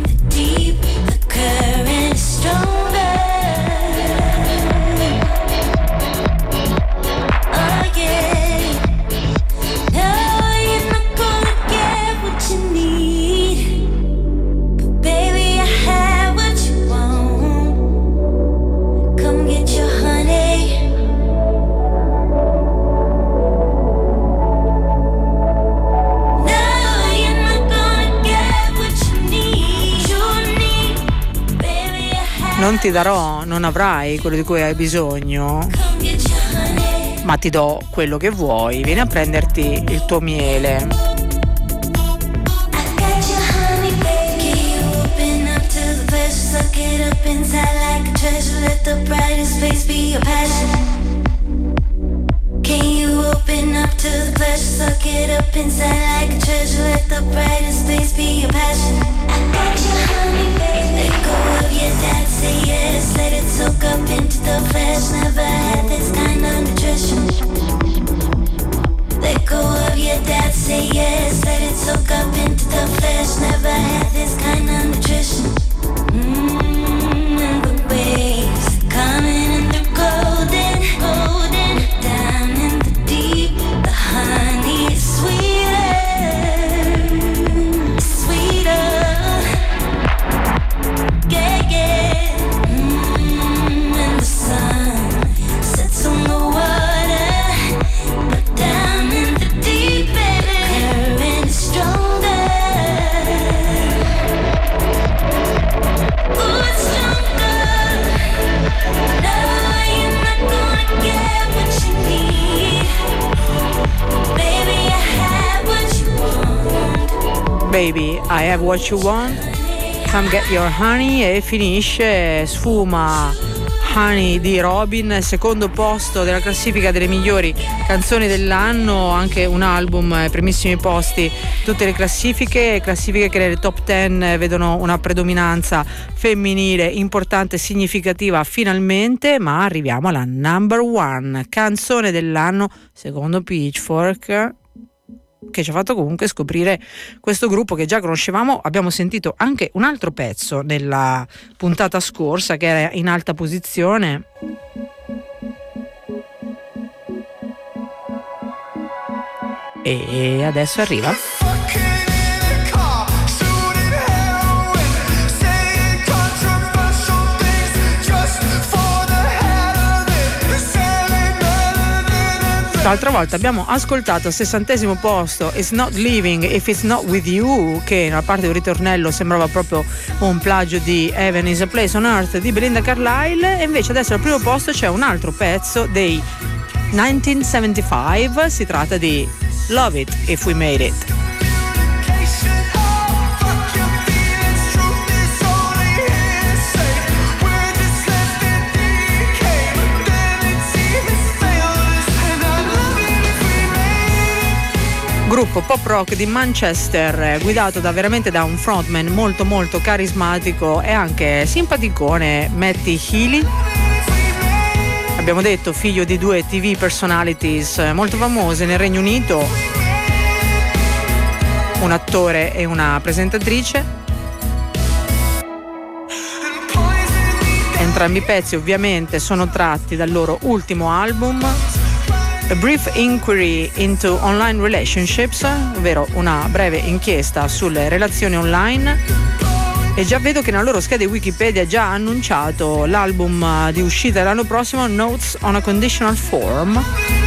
Non ti darò, non avrai quello di cui hai bisogno, ma ti do quello che vuoi. Vieni a prenderti il tuo miele. Say yes, let it soak up into the flesh. Never had this kind of nutrition. Let go of your dad. Say yes, let it soak up into the flesh. Never had this kind of nutrition. And the waves coming in the golden, golden. Down in the deep, the honey is sweeter, sweeter. Yeah, yeah. The sun sets on the water. Baby, I Have What You Want, Come Get Your Honey, e finisce Sfuma Honey di Robin, secondo posto della classifica delle migliori canzoni dell'anno, anche un album ai primissimi posti, tutte le classifiche che nelle top 10 vedono una predominanza femminile importante e significativa finalmente. Ma arriviamo alla number one canzone dell'anno secondo Pitchfork, che ci ha fatto comunque scoprire questo gruppo che già conoscevamo. Abbiamo sentito anche un altro pezzo nella puntata scorsa che era in alta posizione. E adesso arriva. L'altra volta abbiamo ascoltato al 60° posto It's Not Living If It's Not With You, che nella parte del ritornello sembrava proprio un plagio di Heaven Is a Place on Earth di Belinda Carlisle, e invece adesso al primo posto c'è un altro pezzo dei 1975, si tratta di Love It If We Made It. Gruppo pop rock di Manchester, guidato veramente da un frontman molto molto carismatico e anche simpaticone, Matty Healy. Abbiamo detto figlio di 2 TV personalities molto famose nel Regno Unito, un attore e una presentatrice. Entrambi i pezzi ovviamente sono tratti dal loro ultimo album, A Brief Inquiry into Online Relationships, ovvero una breve inchiesta sulle relazioni online. E già vedo che nella loro scheda Wikipedia ha già annunciato l'album di uscita l'anno prossimo, Notes on a Conditional Form.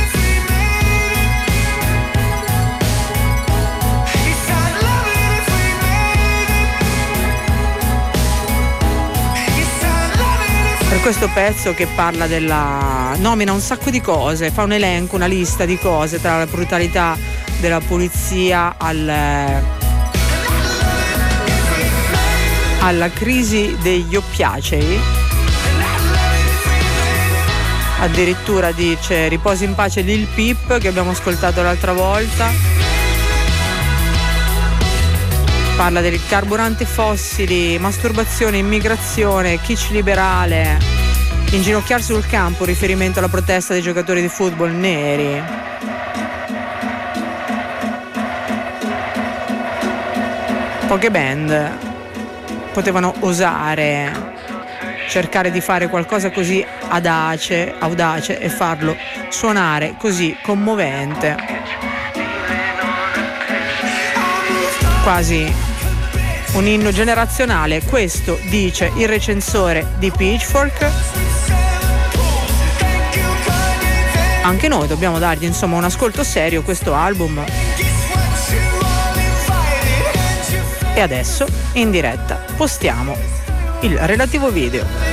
Per questo pezzo che parla nomina un sacco di cose, fa un elenco, una lista di cose, tra la brutalità della polizia alla crisi degli oppiacei. Addirittura dice riposi in pace Lil Peep, che abbiamo ascoltato l'altra volta. Parla dei carburanti fossili, masturbazione, immigrazione, kitsch liberale, inginocchiarsi sul campo, riferimento alla protesta dei giocatori di football neri. Poche band potevano osare cercare di fare qualcosa così audace e farlo suonare così commovente, quasi un inno generazionale. Questo dice il recensore di Pitchfork. Anche noi dobbiamo dargli insomma un ascolto serio questo album. E adesso in diretta postiamo il relativo video.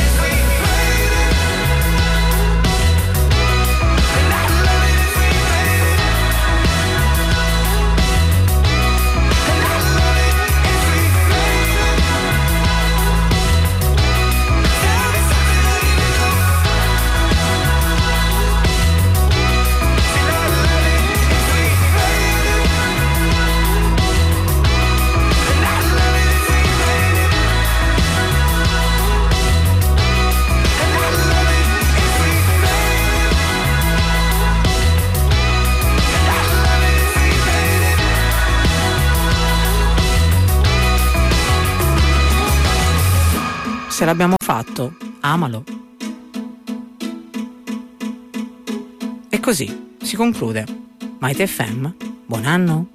Se l'abbiamo fatto, amalo. E così si conclude Mighty FM. Buon anno.